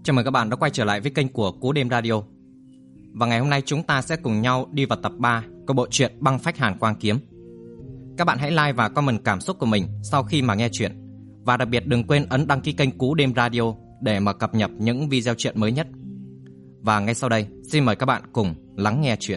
Chào mừng các bạn đã quay trở lại với kênh của Cú Đêm Radio. Và ngày hôm nay chúng ta sẽ cùng nhau đi vào tập 3 của bộ truyện Băng Phách Hàn Quang Kiếm. Các bạn hãy like và comment cảm xúc của mình sau khi mà nghe truyện. Và đặc biệt đừng quên ấn đăng ký kênh Cú Đêm Radio để mà cập nhật những video truyện mới nhất. Và ngay sau đây, xin mời các bạn cùng lắng nghe truyện.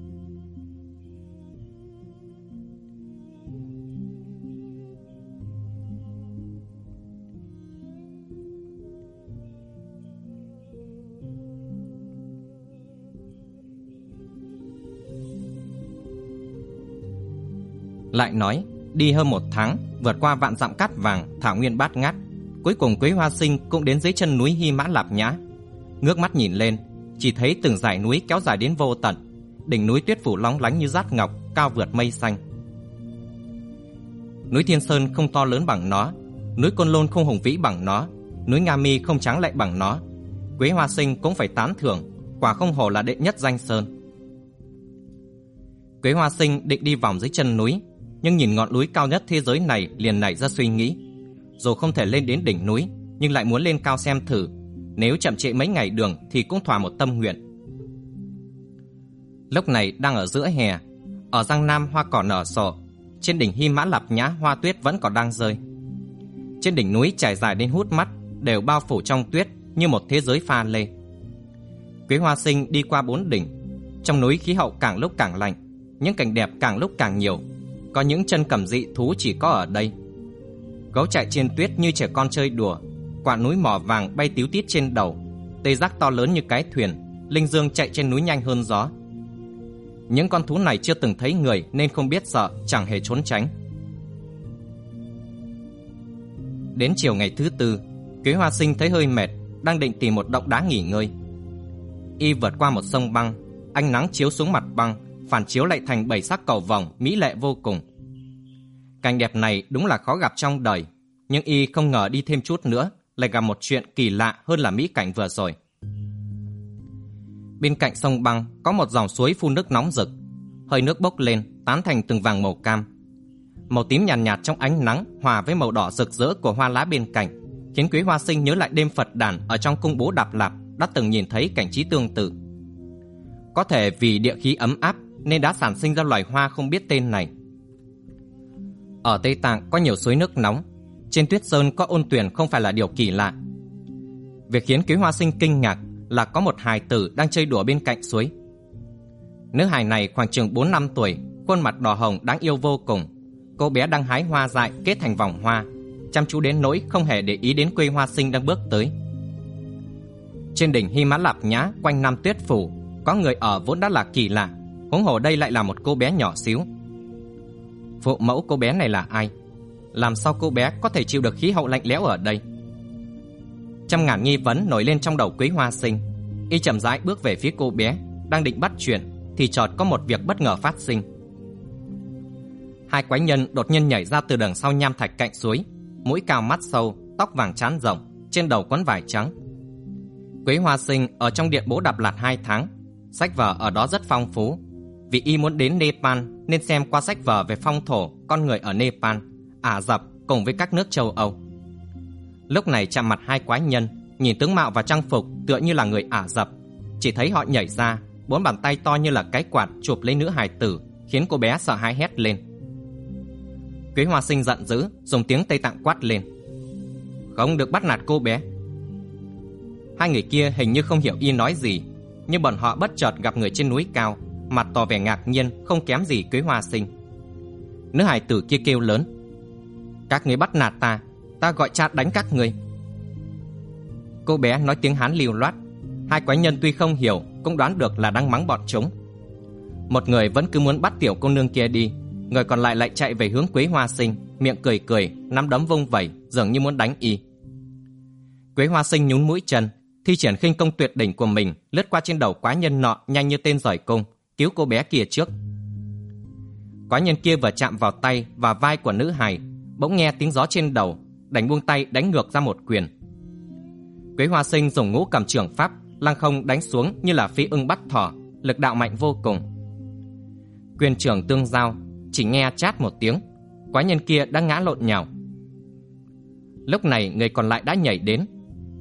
Lại nói, đi hơn 1 tháng, vượt qua vạn dặm cát vàng, thảo nguyên bát ngát, cuối cùng Quế Hoa Sinh cũng đến dưới chân núi Hy Mã Lạp Nhã. Ngước mắt nhìn lên, chỉ thấy từng dải núi kéo dài đến vô tận, đỉnh núi tuyết phủ lóng lánh như dát ngọc, cao vượt mây xanh. Núi Thiên Sơn không to lớn bằng nó, núi Côn Lôn không hùng vĩ bằng nó, núi Nga Mi không tráng lệ bằng nó. Quế Hoa Sinh cũng phải tán thưởng, quả không hổ là đệ nhất danh sơn. Quế Hoa Sinh định đi vòng dưới chân núi, nhưng nhìn ngọn núi cao nhất thế giới này liền nảy ra suy nghĩ. Dù không thể lên đến đỉnh núi, nhưng lại muốn lên cao xem thử. Nếu chậm trễ mấy ngày đường thì cũng thỏa một tâm nguyện. Lúc này đang ở giữa hè, ở Giang Nam hoa cỏ nở rộ, trên đỉnh Hy Mã Lạp Nhã hoa tuyết vẫn còn đang rơi. Trên đỉnh núi trải dài đến hút mắt, đều bao phủ trong tuyết như một thế giới pha lê. Quế Hoa Sinh đi qua 4 đỉnh. Trong núi khí hậu càng lúc càng lạnh, những cảnh đẹp càng lúc càng nhiều. Có những chân cầm dị thú chỉ có ở đây. Gấu chạy trên tuyết như trẻ con chơi đùa, quả núi mỏ vàng bay tíu tít trên đầu, tê giác to lớn như cái thuyền, linh dương chạy trên núi nhanh hơn gió. Những con thú này chưa từng thấy người nên không biết sợ, chẳng hề trốn tránh. Đến chiều ngày thứ 4, Quế Hoa Sinh thấy hơi mệt, đang định tìm một động đá nghỉ ngơi. Y vượt qua một sông băng, ánh nắng chiếu xuống mặt băng, phản chiếu lại thành 7 sắc cầu vồng mỹ lệ vô cùng. Cảnh đẹp này đúng là khó gặp trong đời, nhưng y không ngờ đi thêm chút nữa lại gặp một chuyện kỳ lạ hơn là mỹ cảnh vừa rồi. Bên cạnh sông băng có một dòng suối phun nước nóng rực, hơi nước bốc lên tán thành từng vàng màu cam. Màu tím nhàn nhạt trong ánh nắng hòa với màu đỏ rực rỡ của hoa lá bên cạnh, khiến Quế Hoa Sinh nhớ lại đêm Phật đàn ở trong cung Bố Đạp Lạp đã từng nhìn thấy cảnh trí tương tự. Có thể vì địa khí ấm áp nên đã sản sinh ra loài hoa không biết tên này. Ở Tây Tạng có nhiều suối nước nóng, trên Tuyết Sơn có ôn tuyền không phải là điều kỳ lạ. Việc khiến Quế Hoa Sinh kinh ngạc là có một hài tử đang chơi đùa bên cạnh suối. Nữ hài này khoảng chừng 4 năm tuổi, khuôn mặt đỏ hồng đáng yêu vô cùng. Cô bé đang hái hoa dại kết thành vòng hoa, chăm chú đến nỗi không hề để ý đến Quế Hoa Sinh đang bước tới. Trên đỉnh Hy Mã Lạp Nhã quanh năm tuyết phủ, có người ở vốn đã là kỳ lạ, huống hồ đây lại là một cô bé nhỏ xíu. Phụ mẫu cô bé này là ai? Làm sao cô bé có thể chịu được khí hậu lạnh lẽo ở đây? Trăm ngàn nghi vấn nổi lên trong đầu Quế Hoa Sinh. Y chậm rãi bước về phía cô bé, đang định bắt chuyện thì chợt có một việc bất ngờ phát sinh. Hai quái nhân đột nhiên nhảy ra từ đằng sau nham thạch cạnh suối, mũi cao mắt sâu, tóc vàng trán rộng, trên đầu quấn vải trắng. Quế Hoa Sinh ở trong điện Bố Đạp Lạt 2 tháng, sách vở ở đó rất phong phú. Vì y muốn đến Nepal nên xem qua sách vở về phong thổ, con người ở Nepal, Ả Rập cùng với các nước châu Âu. Lúc này chạm mặt hai quái nhân, nhìn tướng mạo và trang phục tựa như là người Ả Rập. Chỉ thấy họ nhảy ra, 4 bàn tay to như là cái quạt chụp lấy nữ hài tử, khiến cô bé sợ hãi hét lên. Quế Hoa Sinh giận dữ, dùng tiếng Tây Tạng quát lên: "Không được bắt nạt cô bé!" Hai người kia hình như không hiểu y nói gì, nhưng bọn họ bất chợt gặp người trên núi cao, mặt tỏ vẻ ngạc nhiên không kém gì Quế Hoa Sinh. Nữ hài tử kia kêu lớn: "Các ngươi bắt nạt ta, ta gọi cha đánh các ngươi!" Cô bé nói tiếng Hán lưu loát. Hai quái nhân tuy không hiểu cũng đoán được là đang mắng bọn chúng. Một người vẫn cứ muốn bắt tiểu cô nương kia đi, người còn lại lại chạy về hướng Quế Hoa Sinh, miệng cười cười, nắm đấm vung vẩy, dường như muốn đánh y. Quế Hoa Sinh nhún mũi chân, thi triển khinh công tuyệt đỉnh của mình, lướt qua trên đầu quái nhân nọ nhanh như tên giỏi cung, cứu cô bé kia trước. Quái nhân kia vừa chạm vào tay và vai của nữ hài, bỗng nghe tiếng gió trên đầu, đành buông tay đánh ngược ra một quyền. Quế Hoa Sinh dùng ngũ cầm trưởng pháp lăng không đánh xuống như là phi ưng bắt thỏ, lực đạo mạnh vô cùng. Quyền trưởng tương giao, chỉ nghe chát một tiếng, quái nhân kia đã ngã lộn nhào. Lúc này người còn lại đã nhảy đến.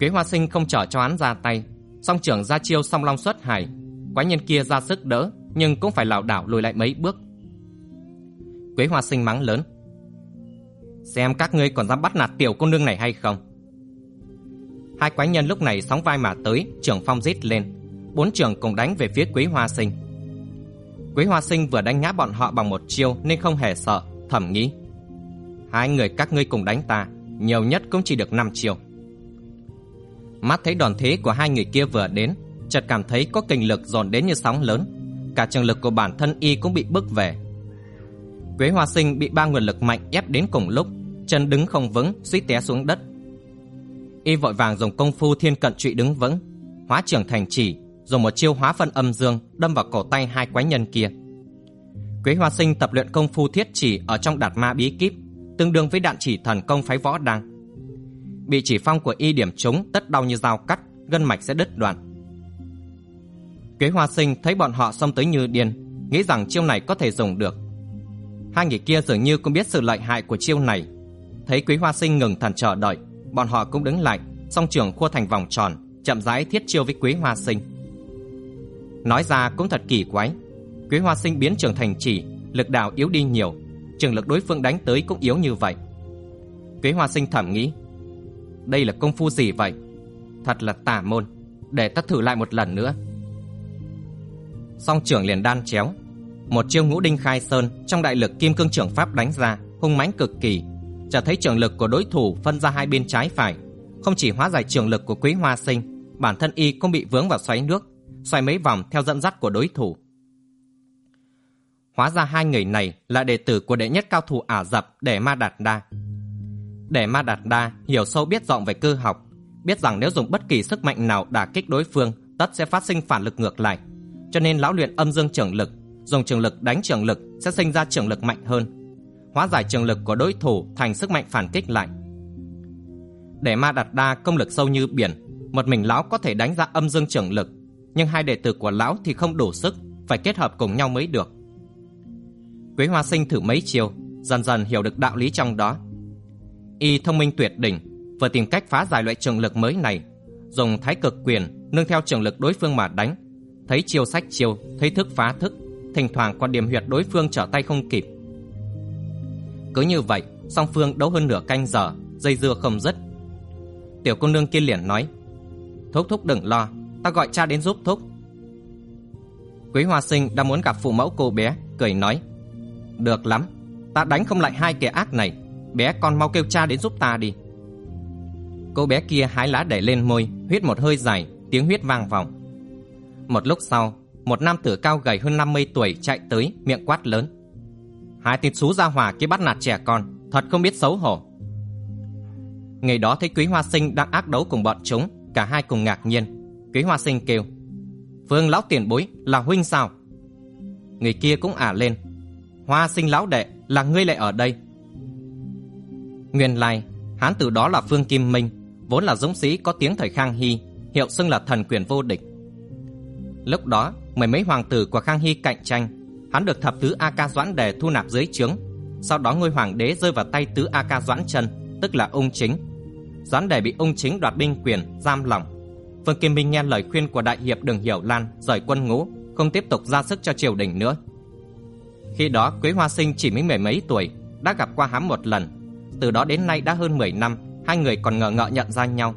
Quế Hoa Sinh không chờ cho hắn ra tay, song trưởng ra chiêu song long xuất hải. Quái nhân kia ra sức đỡ, nhưng cũng phải lảo đảo lùi lại mấy bước. Quế Hoa Sinh mắng lớn: xem các ngươi còn dám bắt nạt tiểu cô nương này hay không. Hai quái nhân lúc này sóng vai mà tới, trưởng phong rít lên, 4 trưởng cùng đánh về phía Quế Hoa Sinh. Quế Hoa Sinh vừa đánh ngã bọn họ bằng một chiêu nên không hề sợ, thầm nghĩ: hai người các ngươi cùng đánh ta, nhiều nhất cũng chỉ được 5 chiêu. Mắt thấy đòn thế của hai người kia vừa đến, chợt cảm thấy có kình lực dồn đến như sóng lớn, cả trường lực của bản thân y cũng bị bức về. Quế Hoa Sinh bị 3 nguồn lực mạnh ép đến cùng lúc, chân đứng không vững, suýt té xuống đất. Y vội vàng dùng công phu thiên cận trụy đứng vững, hóa trưởng thành chỉ, dùng một chiêu hóa phân âm dương đâm vào cổ tay hai quái nhân kia. Quế Hoa Sinh tập luyện công phu thiết chỉ ở trong Đạt Ma bí kíp, tương đương với đạn chỉ thần công phái võ đăng. Bị chỉ phong của y điểm trúng, tất đau như dao cắt, gân mạch sẽ đứt đoạn. Quế Hoa Sinh thấy bọn họ xông tới như điên, nghĩ rằng chiêu này có thể dùng được. Hai người kia dường như cũng biết sự lợi hại của chiêu này. Thấy Quế Hoa Sinh ngừng thần chờ đợi, bọn họ cũng đứng lại, song trường khua thành vòng tròn, chậm rãi thiết chiêu với Quế Hoa Sinh. Nói ra cũng thật kỳ quái, Quế Hoa Sinh biến trường thành chỉ, lực đạo yếu đi nhiều, trường lực đối phương đánh tới cũng yếu như vậy. Quế Hoa Sinh thầm nghĩ: đây là công phu gì vậy? Thật là tà môn, để ta thử lại một lần nữa. Song trưởng liền đan chéo, một chiêu ngũ đinh khai sơn trong đại lực kim cương trưởng pháp đánh ra, hung mãnh cực kỳ. Chợt thấy trường lực của đối thủ phân ra hai bên trái phải, không chỉ hóa giải trường lực của Quế Hoa Sinh, bản thân y cũng bị vướng vào xoáy nước, xoay mấy vòng theo dẫn dắt của đối thủ. Hóa ra hai người này là đệ tử của đệ nhất cao thủ Ả Rập Để Ma Đạt Đa. Để Ma Đạt Đa hiểu sâu biết rộng về cơ học, biết rằng nếu dùng bất kỳ sức mạnh nào đả kích đối phương, tất sẽ phát sinh phản lực ngược lại. Cho nên lão luyện âm dương trường lực, dùng trường lực đánh trường lực sẽ sinh ra trường lực mạnh hơn, hóa giải trường lực của đối thủ thành sức mạnh phản kích lại. Để Ma Đạt Đa công lực sâu như biển, một mình lão có thể đánh ra âm dương trường lực, nhưng hai đệ tử của lão thì không đủ sức, phải kết hợp cùng nhau mới được. Quế Hoa Sinh thử mấy chiêu, dần dần hiểu được đạo lý trong đó. Y thông minh tuyệt đỉnh, vừa tìm cách phá giải loại trường lực mới này, dùng Thái Cực Quyền nương theo trường lực đối phương mà đánh, thấy chiêu sách chiêu, thấy thức phá thức, thỉnh thoảng còn điểm huyệt đối phương trở tay không kịp. Cứ như vậy, song phương đấu hơn nửa canh giờ, dây dưa không dứt. Tiểu cô nương kia liền nói: thúc thúc đừng lo, ta gọi cha đến giúp thúc. Quế Hoa Sinh đang muốn gặp phụ mẫu cô bé, cười nói: được lắm, ta đánh không lại hai kẻ ác này, bé con mau kêu cha đến giúp ta đi. Cô bé kia hái lá đẩy lên môi, huýt một hơi dài, tiếng huýt vang vọng. Một lúc sau, một nam tử cao gầy hơn 50 tuổi chạy tới, miệng quát lớn: hai tên xú gia hỏa kia bắt nạt trẻ con, thật không biết xấu hổ. Ngày đó thấy Quế Hoa Sinh đang ác đấu cùng bọn chúng, cả hai cùng ngạc nhiên. Quế Hoa Sinh kêu: Phương lão tiền bối, là huynh sao? Người kia cũng ả lên: Hoa Sinh lão đệ, là ngươi lại ở đây? Nguyên lai hán tử đó là Phương Kim Minh, vốn là dũng sĩ có tiếng thời Khang Hy, hiệu xưng là thần quyền vô địch. Lúc đó mười mấy hoàng tử của Khang Hy cạnh tranh, hắn được thập tứ A Ca Doãn Đề thu nạp dưới trướng. Sau đó ngôi hoàng đế rơi vào tay tứ A Ca Doãn Chân, tức là Ung Chính. Doãn Đề bị Ung Chính đoạt binh quyền, giam lỏng. Phương Kim Minh nghe lời khuyên của đại hiệp Đường Hiểu Lan, rời quân ngũ, không tiếp tục ra sức cho triều đình nữa. Khi đó Quế Hoa Sinh chỉ mới mười mấy tuổi, đã gặp qua hắn một lần. Từ đó đến nay đã hơn 10 năm, hai người còn ngờ ngợ nhận ra nhau.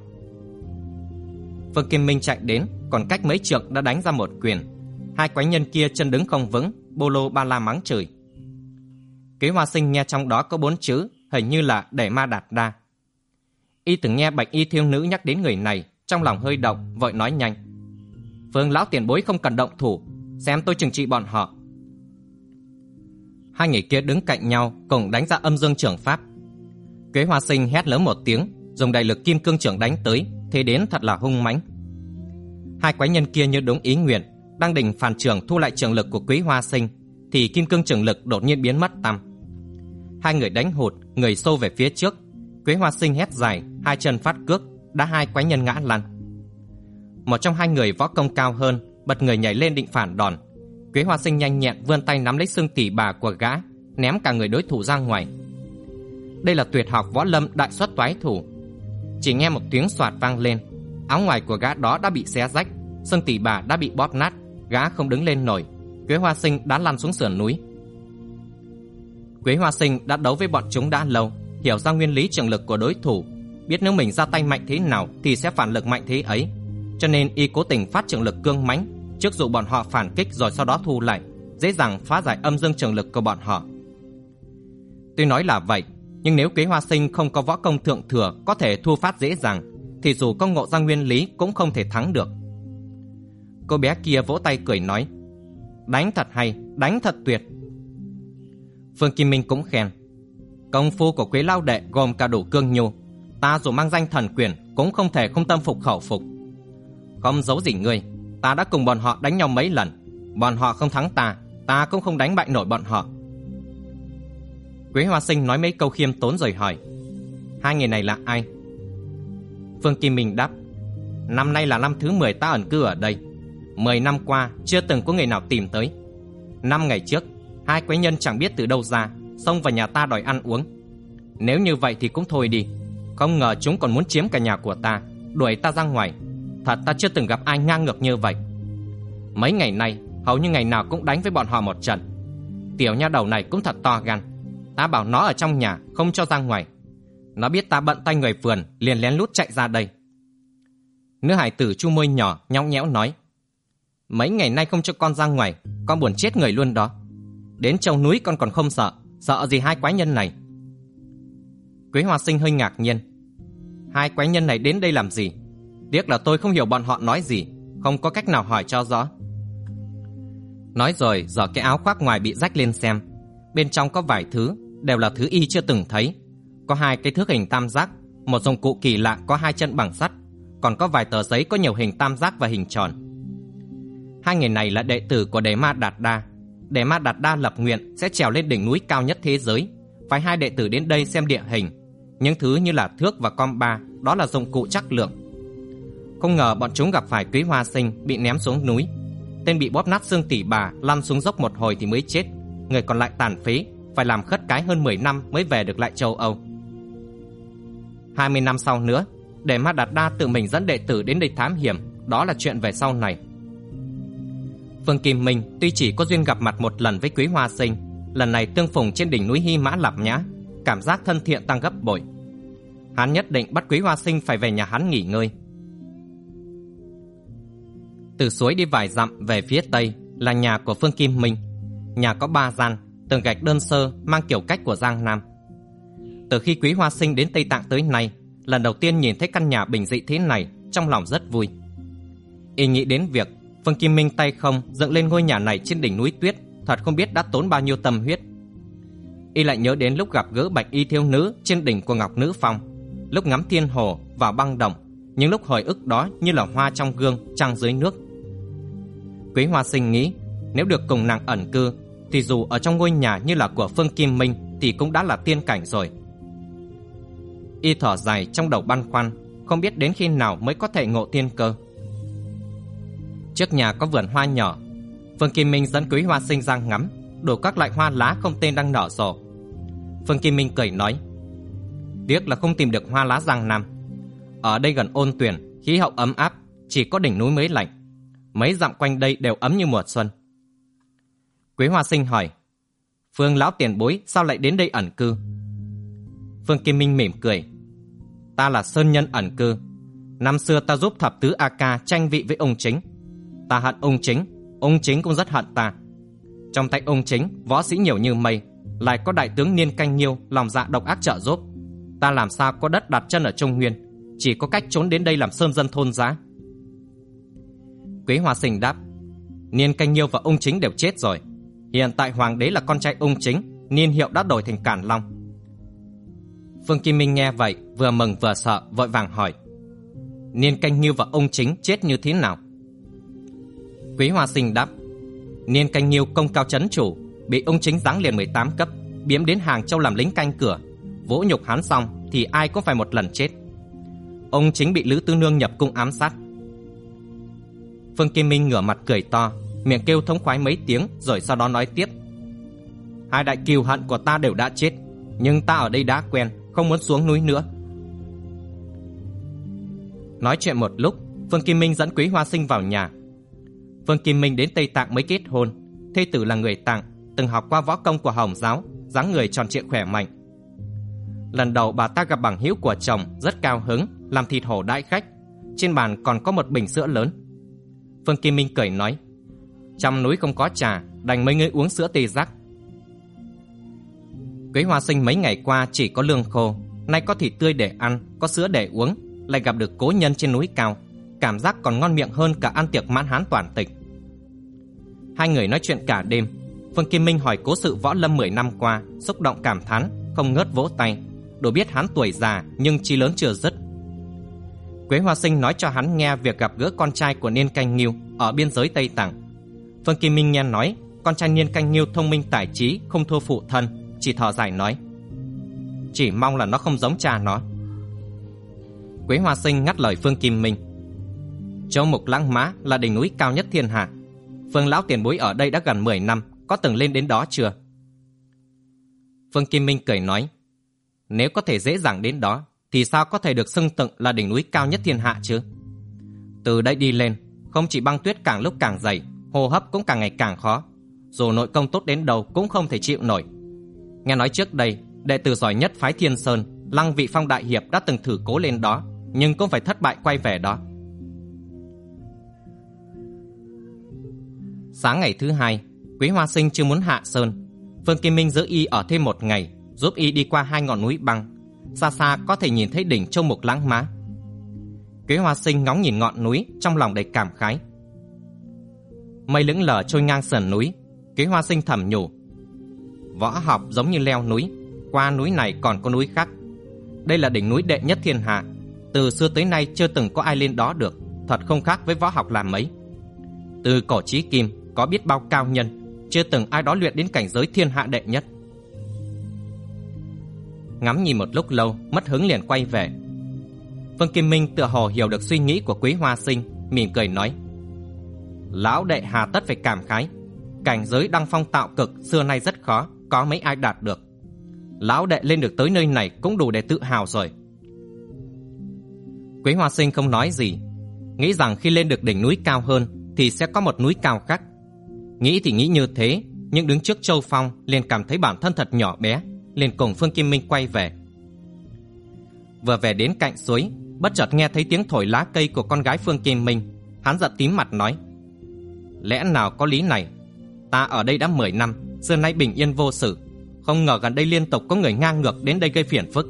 Phương Kim Minh chạy đến, còn cách mấy trượng đã đánh ra một quyền. Hai quái nhân kia chân đứng không vững, bô lô ba la mắng chửi. Quế Hoa Sinh nghe trong đó có 4 chữ, hình như là Để Ma Đạt Đa. Y từng nghe Bạch Y thiếu nữ nhắc đến người này, trong lòng hơi động, vội nói nhanh: Phương lão tiền bối không cần động thủ, xem tôi trừng trị bọn họ. Hai người kia đứng cạnh nhau, cùng đánh ra âm dương trưởng pháp. Quế Hoa Sinh hét lớn một tiếng, dùng đại lực kim cương trưởng đánh tới, thế đến thật là hung mãnh. Hai quái nhân kia như đúng ý nguyện, đang định phản trưởng thu lại trường lực của Quế Hoa Sinh, thì kim cương trường lực đột nhiên biến mất tăm. Hai người đánh hụt, người xô về phía trước. Quế Hoa Sinh hét dài, hai chân phát cước, đá hai quái nhân ngã lăn. Một trong hai người võ công cao hơn, bật người nhảy lên định phản đòn. Quế Hoa Sinh nhanh nhẹn vươn tay nắm lấy xương tỉ bà của gã, ném cả người đối thủ ra ngoài. Đây là tuyệt học võ lâm đại xuất toái thủ. Chỉ nghe một tiếng xoạt vang lên, Áo ngoài của gã đó đã bị xé rách, xương tỉ bà đã bị bóp nát, gã không đứng lên nổi. Quế Hoa Sinh đã lăn xuống sườn núi. Quế Hoa Sinh đã đấu với bọn chúng đã lâu, hiểu ra nguyên lý trường lực của đối thủ, biết nếu mình ra tay mạnh thế nào thì sẽ phản lực mạnh thế ấy, cho nên y cố tình phát trường lực cương mãnh, trước dụ bọn họ phản kích rồi sau đó thu lại, dễ dàng phá giải âm dương trường lực của bọn họ. Tuy nói là vậy, nhưng nếu Quế Hoa Sinh không có võ công thượng thừa có thể thu phát dễ dàng, thì dù có ngộ ra nguyên lý cũng không thể thắng được. Cô bé kia vỗ tay cười nói: đánh thật hay, đánh thật tuyệt. Phương Kim Minh cũng khen: công phu của Quế lao đệ gồm cả đủ cương nhu, ta dù mang danh thần quyền cũng không thể không tâm phục khẩu phục. Không giấu gì ngươi, ta đã cùng bọn họ đánh nhau mấy lần, bọn họ không thắng ta, ta cũng không đánh bại nổi bọn họ. Quế Hoa Sinh nói mấy câu khiêm tốn rồi hỏi: hai người này là ai? Phương Kim Minh đáp: năm nay là năm thứ 10 ta ẩn cư ở đây. 10 năm qua chưa từng có người nào tìm tới. 5 ngày trước, hai quái nhân chẳng biết từ đâu ra, xông vào nhà ta đòi ăn uống. Nếu như vậy thì cũng thôi đi, không ngờ chúng còn muốn chiếm cả nhà của ta, đuổi ta ra ngoài. Thật ta chưa từng gặp ai ngang ngược như vậy. Mấy ngày nay hầu như ngày nào cũng đánh với bọn họ một trận. Tiểu nha đầu này cũng thật to gan. Ta bảo nó ở trong nhà không cho ra ngoài, nó biết ta bận tay người vườn liền lén lút chạy ra đây. Nữ hải tử chu môi nhỏ nhõng nhẽo nói: mấy ngày nay không cho con ra ngoài, con buồn chết người luôn đó. Đến châu núi con còn không sợ, sợ gì hai quái nhân này? Quế Hoa Sinh hơi ngạc nhiên: hai quái nhân này đến đây làm gì? Tiếc là tôi không hiểu bọn họ nói gì, không có cách nào hỏi cho rõ. Nói rồi giở cái áo khoác ngoài bị rách lên xem. Bên trong có vài thứ, đều là thứ y chưa từng thấy. Có hai cái thước hình tam giác, một dụng cụ kỳ lạ có hai chân bằng sắt, còn có vài tờ giấy có nhiều hình tam giác và hình tròn. Hai người này là đệ tử của Đề Ma Đạt Đa. Đề Ma Đạt Đa lập nguyện sẽ trèo lên đỉnh núi cao nhất thế giới, phái hai đệ tử đến đây xem địa hình. Những thứ như là thước và compa, đó là dụng cụ trắc lượng. Không ngờ bọn chúng gặp phải Quế Hoa Sinh bị ném xuống núi. Tên bị bóp nát xương tỉ bà lăn xuống dốc một hồi thì mới chết, người còn lại tàn phế, phải làm khất cái hơn 10 năm mới về được lại châu Âu. 20 năm sau nữa, Đề Ma Đạt Đa tự mình dẫn đệ tử đến đây thám hiểm, đó là chuyện về sau này. Phương Kim Minh tuy chỉ có duyên gặp mặt một lần với Quế Hoa Sinh, lần này tương phùng trên đỉnh núi Hy Mã Lạp Nhã, cảm giác thân thiện tăng gấp bội. Hắn nhất định bắt Quế Hoa Sinh phải về nhà hắn nghỉ ngơi. Từ suối đi vài dặm về phía tây là nhà của Phương Kim Minh. Nhà có 3 gian, tường gạch đơn sơ, mang kiểu cách của Giang Nam. Từ khi Quế Hoa Sinh đến Tây Tạng tới nay, lần đầu tiên nhìn thấy căn nhà bình dị thế này, trong lòng rất vui. Y nghĩ đến việc Phương Kim Minh tay không dựng lên ngôi nhà này trên đỉnh núi tuyết, thật không biết đã tốn bao nhiêu tâm huyết. Y lại nhớ đến lúc gặp gỡ Bạch Y thiếu nữ trên đỉnh của Ngọc Nữ Phong, lúc ngắm thiên hồ vào băng động, những lúc hồi ức đó như là hoa trong gương, trăng dưới nước. Quế Hoa Sinh nghĩ nếu được cùng nàng ẩn cư thì dù ở trong ngôi nhà như là của Phương Kim Minh thì cũng đã là tiên cảnh rồi. Y thở dài trong đầu băn khoăn, không biết đến khi nào mới có thể ngộ tiên cơ. Trước nhà có vườn hoa nhỏ, Phương Kim Minh dẫn Quế Hoa Sinh ra ngắm, đủ các loại hoa lá không tên đang nở rộ. Phương Kim Minh cười nói: tiếc là không tìm được hoa lá Giang Nam. Ở đây gần ôn tuyển, khí hậu ấm áp, chỉ có đỉnh núi mới lạnh. Mấy dặm quanh đây đều ấm như mùa xuân. Quế Hoa Sinh hỏi: Phương lão tiền bối sao lại đến đây ẩn cư? Phương Kim Minh mỉm cười: ta là sơn nhân ẩn cư. Năm xưa ta giúp thập tứ A Ca tranh vị với ông Chính. Ta hận ông Chính cũng rất hận ta. Trong tay ông Chính võ sĩ nhiều như mây, lại có đại tướng Niên Canh Nhiêu lòng dạ độc ác trợ giúp. Ta làm sao có đất đặt chân ở Trung Nguyên, chỉ có cách trốn đến đây làm sơn dân thôn giá. Quế Hoa Sinh đáp: Niên Canh Nhiêu và ông Chính đều chết rồi. Hiện tại hoàng đế là con trai ông Chính, niên hiệu đã đổi thành Cản Long. Phương Kim Minh nghe vậy vừa mừng vừa sợ, vội vàng hỏi: Niên Canh Nhiêu và ông Chính chết như thế nào? Quế Hoa Sinh đáp: Niên Canh Nhiêu công cao chấn chủ, bị ông Chính giáng liền 18 cấp, biếm đến Hàng Châu làm lính canh cửa. Vỗ nhục hắn xong thì ai cũng phải một lần chết. Ông Chính bị Lữ Tư Nương nhập cung ám sát. Phương Kim Minh ngửa mặt cười to, miệng kêu thống khoái mấy tiếng, rồi sau đó nói tiếp: hai đại cừu hận của ta đều đã chết, nhưng ta ở đây đã quen, không muốn xuống núi nữa. Nói chuyện một lúc, Phương Kim Minh dẫn Quý Hoa Sinh vào nhà. Phương Kim Minh đến Tây Tạng mới kết hôn. Thê tử là người Tạng, từng học qua võ công của Hồng giáo, dáng người tròn trịa khỏe mạnh. Lần đầu bà ta gặp bằng hữu của chồng rất cao hứng, làm thịt hổ đãi khách. Trên bàn còn có một bình sữa lớn. Phương Kim Minh cười nói: trong núi không có trà, đành mấy người uống sữa tê giác. Quý Hoa Sinh mấy ngày qua chỉ có lương khô, nay có thịt tươi để ăn, có sữa để uống, lại gặp được cố nhân trên núi cao, cảm giác còn ngon miệng hơn cả ăn tiệc mãn hán toàn tịch. Hai người nói chuyện cả đêm. Phương Kim Minh hỏi cố sự võ lâm 10 năm qua, xúc động cảm thán, không ngớt vỗ tay, đủ biết hắn tuổi già nhưng chí lớn chưa dứt. Quế Hoa Sinh nói cho hắn nghe việc gặp gỡ con trai của Niên Canh Nghiêu ở biên giới Tây Tạng. Phương Kim Minh nghe nói con trai Niên Canh Nghiêu thông minh tài trí, không thua phụ thân, chỉ thở dài nói: chỉ mong là nó không giống cha nó. Quế Hoa Sinh ngắt lời Phương Kim Minh: Châu Mục Lãng Mã là đỉnh núi cao nhất thiên hạ. Phương lão tiền bối ở đây đã gần 10 năm, có từng lên đến đó chưa? Phương Kim Minh cười nói: nếu có thể dễ dàng đến đó, thì sao có thể được xưng tụng là đỉnh núi cao nhất thiên hạ chứ? Từ đây đi lên, không chỉ băng tuyết càng lúc càng dày, hô hấp cũng càng ngày càng khó. Dù nội công tốt đến đâu cũng không thể chịu nổi. Nghe nói trước đây, đệ tử giỏi nhất phái Thiên Sơn, Lăng Vị Phong đại hiệp đã từng thử cố lên đó, nhưng cũng phải thất bại quay về đó. Sáng ngày thứ hai, Quý Hoa Sinh chưa muốn hạ sơn. Phương Kim Minh giữ y ở thêm một ngày, giúp y đi qua 2 ngọn núi băng. Xa xa có thể nhìn thấy đỉnh Châu Mục Lãng Mã. Quý Hoa Sinh ngóng nhìn ngọn núi, trong lòng đầy cảm khái. Mây lững lờ trôi ngang sườn núi. Quý Hoa Sinh thầm nhủ: võ học giống như leo núi, qua núi này còn có núi khác. Đây là đỉnh núi đệ nhất thiên hạ, từ xưa tới nay chưa từng có ai lên đó được, thật không khác với võ học làm mấy. Từ cổ chí kim có biết bao cao nhân, chưa từng ai đó luyện đến cảnh giới thiên hạ đệ nhất. Ngắm nhìn một lúc lâu, mất hứng liền quay về. Phương Kim Minh tựa hồ hiểu được suy nghĩ của Quý Hoa Sinh, mỉm cười nói: lão đệ hà tất phải cảm khái, cảnh giới đăng phong tạo cực xưa nay rất khó, có mấy ai đạt được. Lão đệ lên được tới nơi này cũng đủ để tự hào rồi. Quý Hoa Sinh không nói gì, nghĩ rằng khi lên được đỉnh núi cao hơn thì sẽ có một núi cao khác. Nghĩ thì nghĩ như thế, nhưng đứng trước Châu Phong liền cảm thấy bản thân thật nhỏ bé, liền cùng Phương Kim Minh quay về. Vừa về đến cạnh suối, bất chợt nghe thấy tiếng thổi lá cây của con gái Phương Kim Minh. Hắn giận tím mặt nói: lẽ nào có lý này? Ta ở đây đã 10 năm, xưa nay bình yên vô sự, không ngờ gần đây liên tục có người ngang ngược đến đây gây phiền phức.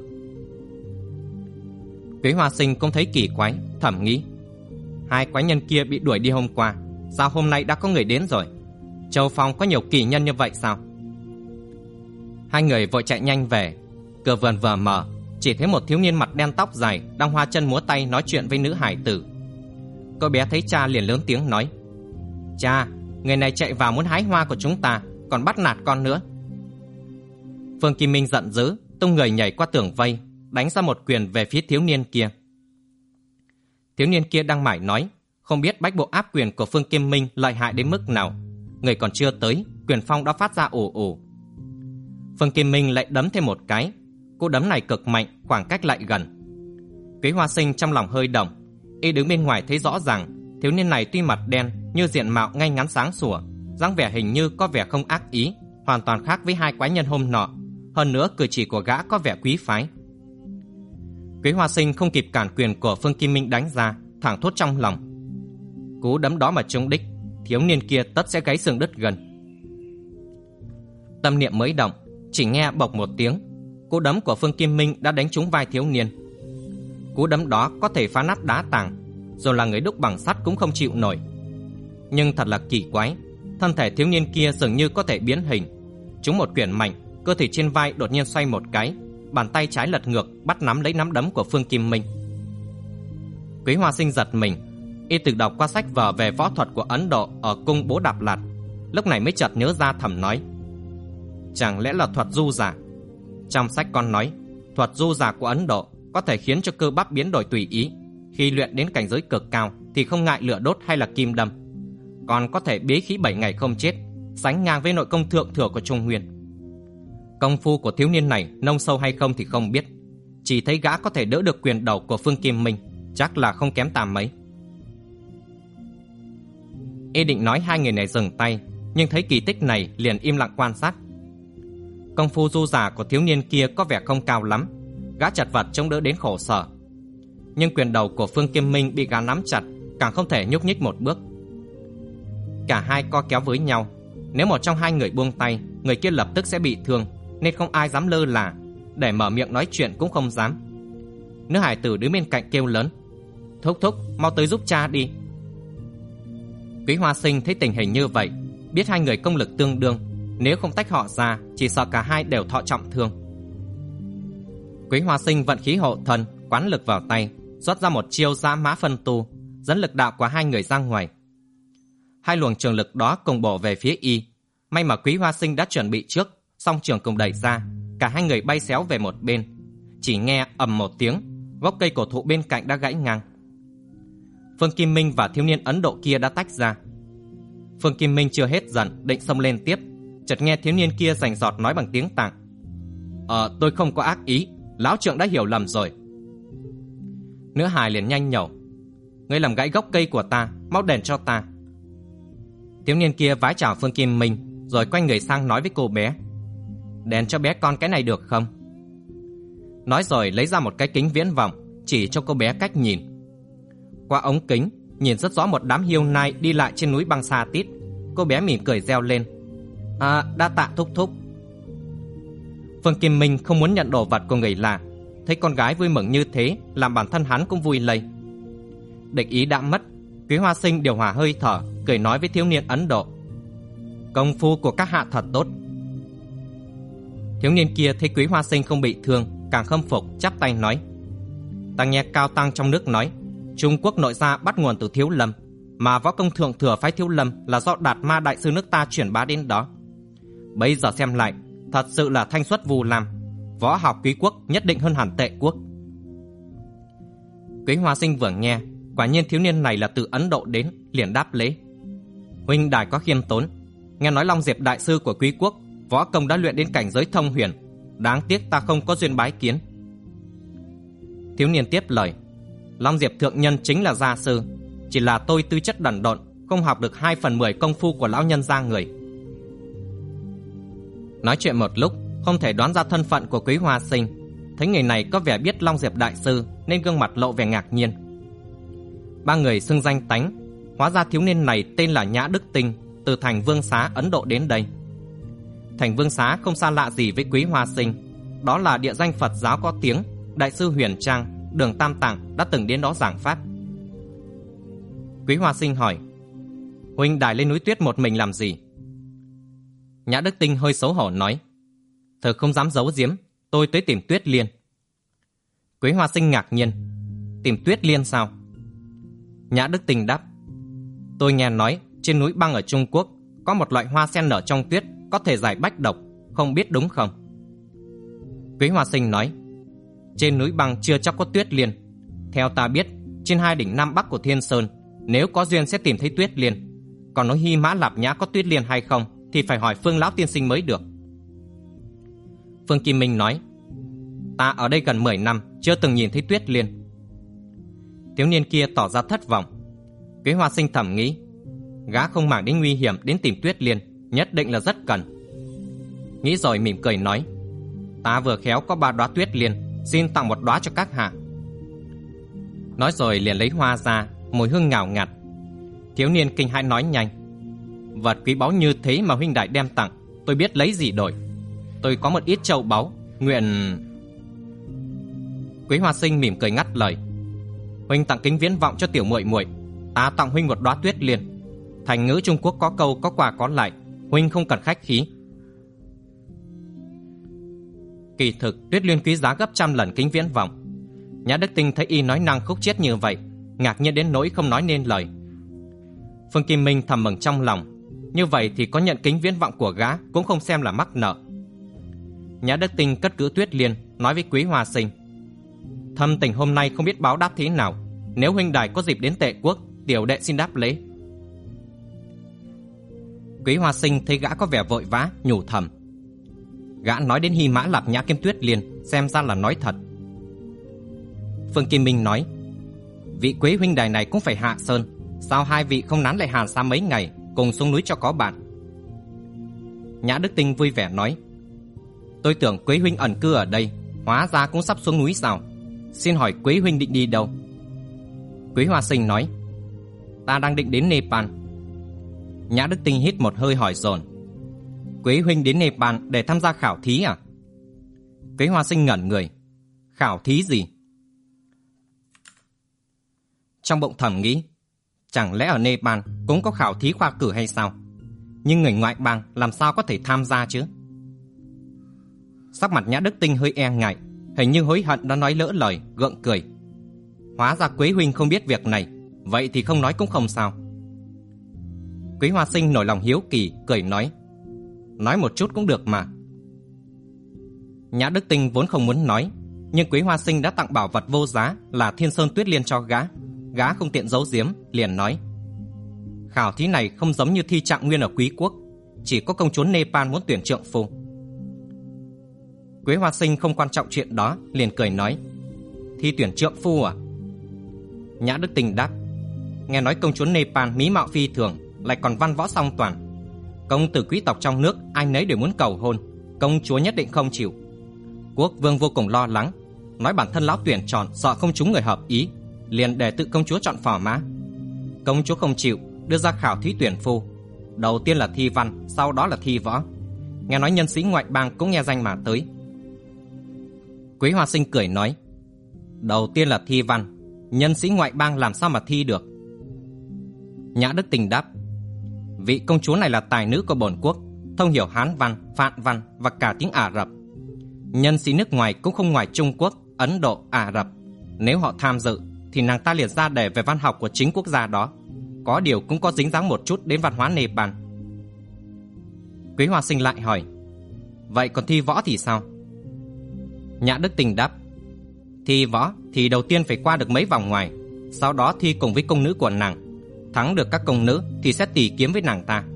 Quý Hoa Sinh cũng thấy kỳ quái, thầm nghĩ: 2 quái nhân kia bị đuổi đi hôm qua, sao hôm nay đã có người đến rồi? Châu Phong có nhiều kỳ nhân như vậy sao? 2 người vội chạy nhanh về. Cửa vườn vừa mở, chỉ thấy một thiếu niên mặt đen tóc dài đang hoa chân múa tay nói chuyện với nữ hải tử. Cô bé thấy cha liền lớn tiếng nói: cha, người này chạy vào muốn hái hoa của chúng ta, còn bắt nạt con nữa. Phương Kim Minh giận dữ, tung người nhảy qua tường vây, đánh ra một quyền về phía thiếu niên kia. Thiếu niên kia đang mải nói, không biết bách bộ áp quyền của Phương Kim Minh lợi hại đến mức nào. Người còn chưa tới, quyền phong đã phát ra ồ ồ. Phương Kim Minh lại đấm thêm một cái. Cú đấm này cực mạnh, khoảng cách lại gần. Quý Hoa Sinh trong lòng hơi động. Y đứng bên ngoài thấy rõ ràng, thiếu niên này tuy mặt đen như diện mạo ngay ngắn sáng sủa, dáng vẻ hình như có vẻ không ác ý, hoàn toàn khác với 2 quái nhân hôm nọ. Hơn nữa cử chỉ của gã có vẻ quý phái. Quý Hoa Sinh không kịp cản quyền của Phương Kim Minh đánh ra, thẳng thốt trong lòng: cú đấm đó mà trúng đích, thiếu niên kia tất sẽ gáy xương đứt gân. Tâm niệm mới động, chỉ nghe bộc một tiếng, cú đấm của Phương Kim Minh đã đánh trúng vai thiếu niên. Cú đấm đó có thể phá nát đá tảng, dù là người đúc bằng sắt cũng không chịu nổi. Nhưng thật là kỳ quái, thân thể thiếu niên kia dường như có thể biến hình. Trúng một quyền mạnh, cơ thể trên vai đột nhiên xoay một cái, bàn tay trái lật ngược bắt nắm lấy nắm đấm của Phương Kim Minh. Quý Hoa Sinh giật mình, y từng đọc qua sách vở về võ thuật của Ấn Độ ở cung Bố Đạp Lạt, lúc này mới chợt nhớ ra, thầm nói: chẳng lẽ là thuật du giả? Trong sách con nói, thuật du giả của Ấn Độ có thể khiến cho cơ bắp biến đổi tùy ý, khi luyện đến cảnh giới cực cao thì không ngại lửa đốt hay là kim đâm, còn có thể bế khí 7 ngày không chết, sánh ngang với nội công thượng thừa của Trung Nguyên. Công phu của thiếu niên này nông sâu hay không thì không biết, chỉ thấy gã có thể đỡ được quyền đầu của Phương Kim Minh, chắc là không kém ta mấy. Y định nói hai người này dừng tay, nhưng thấy kỳ tích này liền im lặng quan sát. Công phu du giả của thiếu niên kia có vẻ không cao lắm, gã chật vật chống đỡ đến khổ sở. Nhưng quyền đầu của Phương Kim Minh bị gã nắm chặt, càng không thể nhúc nhích một bước. Cả hai co kéo với nhau, nếu một trong hai người buông tay, người kia lập tức sẽ bị thương, nên không ai dám lơ là, để mở miệng nói chuyện cũng không dám. Nữ hải tử đứng bên cạnh kêu lớn: Thúc thúc, mau tới giúp cha đi. Quý Hoa Sinh thấy tình hình như vậy, biết hai người công lực tương đương, nếu không tách họ ra, chỉ sợ cả hai đều thọ trọng thương. Quý Hoa Sinh vận khí hộ thân, quán lực vào tay, xuất ra một chiêu dã mã phân tu, dẫn lực đạo của hai người ra ngoài. Hai luồng trường lực đó cùng bổ về phía y. May mà Quý Hoa Sinh đã chuẩn bị trước, song trường cùng đẩy ra, cả hai người bay xéo về một bên. Chỉ nghe ầm một tiếng, gốc cây cổ thụ bên cạnh đã gãy ngang. Phương Kim Minh và thiếu niên Ấn Độ kia đã tách ra. Phương Kim Minh chưa hết giận, định xông lên tiếp, chợt nghe thiếu niên kia rành rọt nói bằng tiếng Tạng: Tôi không có ác ý, lão trượng đã hiểu lầm rồi. Nữ hài liền nhanh nhẩu: Ngươi làm gãy gốc cây của ta, mau đền cho ta. Thiếu niên kia vái chào Phương Kim Minh, rồi quay người sang nói với cô bé: Đền cho bé con cái này được không? Nói rồi lấy ra một cái kính viễn vọng, chỉ cho cô bé cách nhìn. Qua ống kính, nhìn rất rõ một đám hiêu nai đi lại trên núi băng Sa Tít. Cô bé mỉm cười reo lên: Đa tạ thúc thúc. Phương Kim Minh không muốn nhận đồ vật của người lạ, thấy con gái vui mừng như thế, làm bản thân hắn cũng vui lây. Địch ý đã mất, Quý Hoa Sinh điều hòa hơi thở, cười nói với thiếu niên Ấn Độ: Công phu của các hạ thật tốt. Thiếu niên kia thấy Quý Hoa Sinh không bị thương, càng khâm phục, chắp tay nói: Ta nghe cao tăng trong nước nói, Trung Quốc nội gia bắt nguồn từ Thiếu Lâm, mà võ công thượng thừa phái Thiếu Lâm là do Đạt Ma đại sư nước ta truyền bá đến đó. Bây giờ xem lại, thật sự là thanh xuất Vu Lam, võ học Quý quốc nhất định hơn hẳn Tệ quốc. Quý Hoa Sinh vừa nghe, quả nhiên thiếu niên này là từ Ấn Độ đến, liền đáp lễ: Huynh đài có khiêm tốn, nghe nói Long Diệp đại sư của Quý quốc võ công đã luyện đến cảnh giới thông huyền, đáng tiếc ta không có duyên bái kiến. Thiếu niên tiếp lời: Long Diệp thượng nhân chính là gia sư, chỉ là tôi tư chất đần độn, không học được 2/10 công phu của lão nhân gia người. Nói chuyện một lúc, không thể đoán ra thân phận của Quý Hoa Sinh. Thấy người này có vẻ biết Long Diệp đại sư, nên gương mặt lộ vẻ ngạc nhiên. Ba người xưng danh tánh, hóa ra thiếu niên này tên là Nhã Đức Tinh, từ thành Vương Xá Ấn Độ đến đây. Thành Vương Xá không xa lạ gì với Quý Hoa Sinh, đó là địa danh Phật giáo có tiếng, đại sư Huyền Trang, Đường Tam Tạng đã từng đến đó giảng pháp. Quý Hoa Sinh hỏi: Huynh đài lên núi tuyết một mình làm gì? Nhã Đức Tinh hơi xấu hổ nói: Thật không dám giấu giếm, tôi tới tìm Tuyết Liên. Quý Hoa Sinh ngạc nhiên: Tìm Tuyết Liên sao? Nhã Đức Tinh đáp: Tôi nghe nói trên núi băng ở Trung Quốc có một loại hoa sen nở trong tuyết, có thể giải bách độc, không biết đúng không? Quý Hoa Sinh nói: Trên núi băng chưa chắc có Tuyết Liên. Theo ta biết, trên hai đỉnh Nam Bắc của Thiên Sơn, nếu có duyên sẽ tìm thấy Tuyết Liên. Còn nói Hy Mã Lạp Nhã có Tuyết Liên hay không thì phải hỏi Phương lão tiên sinh mới được. Phương Kim Minh nói: Ta ở đây gần 10 năm, chưa từng nhìn thấy Tuyết Liên. Thiếu niên kia tỏ ra thất vọng. Quý Hoa Sinh thầm nghĩ, gã không màng đến nguy hiểm đến tìm Tuyết Liên, nhất định là rất cần. Nghĩ rồi mỉm cười nói: Ta vừa khéo có 3 đóa Tuyết Liên, xin tặng 1 đóa cho các hạ. Nói rồi liền lấy hoa ra, mùi hương ngào ngạt. Thiếu niên kinh hãi nói nhanh: Vật quý báu như thế mà huynh đại đem tặng, tôi biết lấy gì đổi. Tôi có một ít châu báu, nguyện... Quý Hoa Sinh mỉm cười ngắt lời: Huynh tặng kính viễn vọng cho tiểu muội muội, ta tặng huynh 1 đóa Tuyết Liên. Thành ngữ Trung Quốc có câu có quà có lại, huynh không cần khách khí. Kỳ thực Tuyết Liên quý giá gấp trăm lần kính viễn vọng. Nhã Đức Tinh thấy y nói năng khúc chiết như vậy, ngạc nhiên đến nỗi không nói nên lời. Phương Kim Minh thầm mừng trong lòng, như vậy thì có nhận kính viễn vọng của gã cũng không xem là mắc nợ. Nhã Đức Tinh cất giữ Tuyết Liên, nói với Quý Hoa Sinh: Thâm tình hôm nay không biết báo đáp thế nào, nếu huynh đài có dịp đến Tệ quốc, tiểu đệ xin đáp lễ. Quý Hoa Sinh thấy gã có vẻ vội vã, nhủ thầm: Gã nói đến Hy Mã Lạp Nhã kiếm Tuyết Liên, xem ra là nói thật. Phương Kim Minh nói: vị Quế huynh đài này cũng phải hạ sơn, sao hai vị không nán lại Hàn Sa mấy ngày, cùng xuống núi cho có bạn? Nhã Đức Tinh vui vẻ nói: Tôi tưởng Quế huynh ẩn cư ở đây, hóa ra cũng sắp xuống núi sao? Xin hỏi Quế huynh định đi đâu? Quế Hoa Sinh nói: Ta đang định đến Nepal. Nhã Đức Tinh hít một hơi hỏi dồn: Quế huynh đến Nepal để tham gia khảo thí à? Quế Hoa Sinh ngẩn người: Khảo thí gì? Trong bụng thầm nghĩ, chẳng lẽ ở Nepal cũng có khảo thí khoa cử hay sao? Nhưng người ngoại bang làm sao có thể tham gia chứ? Sắc mặt Nhã Đức Tinh hơi e ngại, hình như hối hận đã nói lỡ lời, gượng cười: Hóa ra Quế huynh không biết việc này, vậy thì không nói cũng không sao. Quế Hoa Sinh nổi lòng hiếu kỳ, cười nói: Nói một chút cũng được mà. Nhã Đức Tinh vốn không muốn nói, nhưng Quế Hoa Sinh đã tặng bảo vật vô giá là Thiên Sơn Tuyết Liên cho gã không tiện giấu giếm, liền nói: Khảo thí này không giống như thi trạng nguyên ở Quý quốc, chỉ có công chúa Nepal muốn tuyển trượng phu. Quế Hoa Sinh không quan trọng chuyện đó, liền cười nói: Thi tuyển trượng phu à? Nhã Đức Tinh đáp: Nghe nói công chúa Nepal mỹ mạo phi thường, lại còn văn võ song toàn. Công tử quý tộc trong nước ai nấy đều muốn cầu hôn, công chúa nhất định không chịu. Quốc vương vô cùng lo lắng, nói bản thân lão tuyển chọn sợ không trúng người hợp ý, liền để tự công chúa chọn phò mã. Công chúa không chịu, đưa ra khảo thí tuyển phu. Đầu tiên là thi văn, sau đó là thi võ. Nghe nói nhân sĩ ngoại bang cũng nghe danh mà tới. Quế Hoa Sinh cười nói: Đầu tiên là thi văn, nhân sĩ ngoại bang làm sao mà thi được? Nhã Đức Tinh đáp: Vị công chúa này là tài nữ của bổn quốc, thông hiểu Hán văn, Phạn văn và cả tiếng Ả Rập. Nhân sĩ nước ngoài cũng không ngoài Trung Quốc, Ấn Độ, Ả Rập. Nếu họ tham dự thì nàng ta liền ra đề về văn học của chính quốc gia đó, có điều cũng có dính dáng một chút đến văn hóa Nepal. Quế Hoa Sinh lại hỏi: Vậy còn thi võ thì sao? Nhã Đức Tinh đáp: Thi võ thì đầu tiên phải qua được mấy vòng ngoài, sau đó thi cùng với công nữ của nàng. Thắng được các công nữ thì sẽ tỉ kiếm với nàng ta.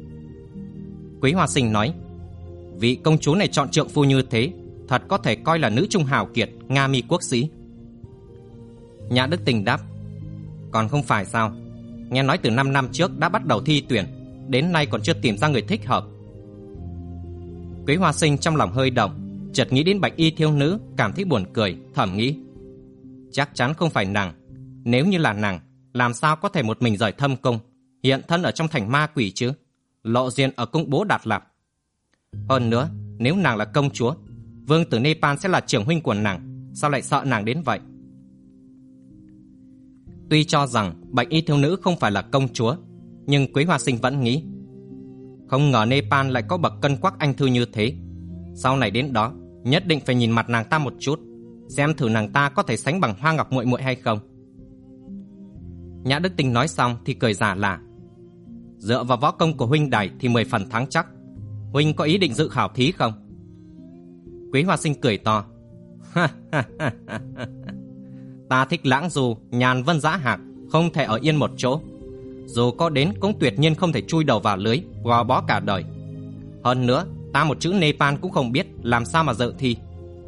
Quế Hoa Sinh nói: Vị công chúa này chọn trượng phu như thế, thật có thể coi là nữ trung hào kiệt, Nga mi quốc sĩ. Nhã Đức Tinh đáp: Còn không phải sao? Nghe nói từ 5 năm trước đã bắt đầu thi tuyển, đến nay còn chưa tìm ra người thích hợp. Quế Hoa Sinh trong lòng hơi động, chợt nghĩ đến bạch y thiếu nữ, cảm thấy buồn cười, thầm nghĩ: Chắc chắn không phải nàng. Nếu như là nàng, làm sao có thể một mình rời thâm cung, hiện thân ở trong thành ma quỷ chứ, lộ diện ở cung bố Đạt Lạp. Hơn nữa, nếu nàng là công chúa, vương tử Nepal sẽ là trưởng huynh của nàng, sao lại sợ nàng đến vậy? Tuy cho rằng bạch y thiếu nữ không phải là công chúa, nhưng Quế Hoa Sinh vẫn nghĩ: Không ngờ Nepal lại có bậc cân quắc anh thư như thế. Sau này đến đó, nhất định phải nhìn mặt nàng ta một chút, xem thử nàng ta có thể sánh bằng Hoa Ngọc muội muội hay không. Nhã Đức Tinh nói xong thì cười giả lạ: Dựa vào võ công của huynh đài thì 10 phần thắng chắc. Huynh có ý định dự khảo thí không? Quế Hoa Sinh cười to: Ta thích lãng du, nhàn vân dã hạc, không thể ở yên một chỗ. Dù có đến cũng tuyệt nhiên không thể chui đầu vào lưới, gò bó cả đời. Hơn nữa, ta một chữ Nepal cũng không biết, làm sao mà dự thi.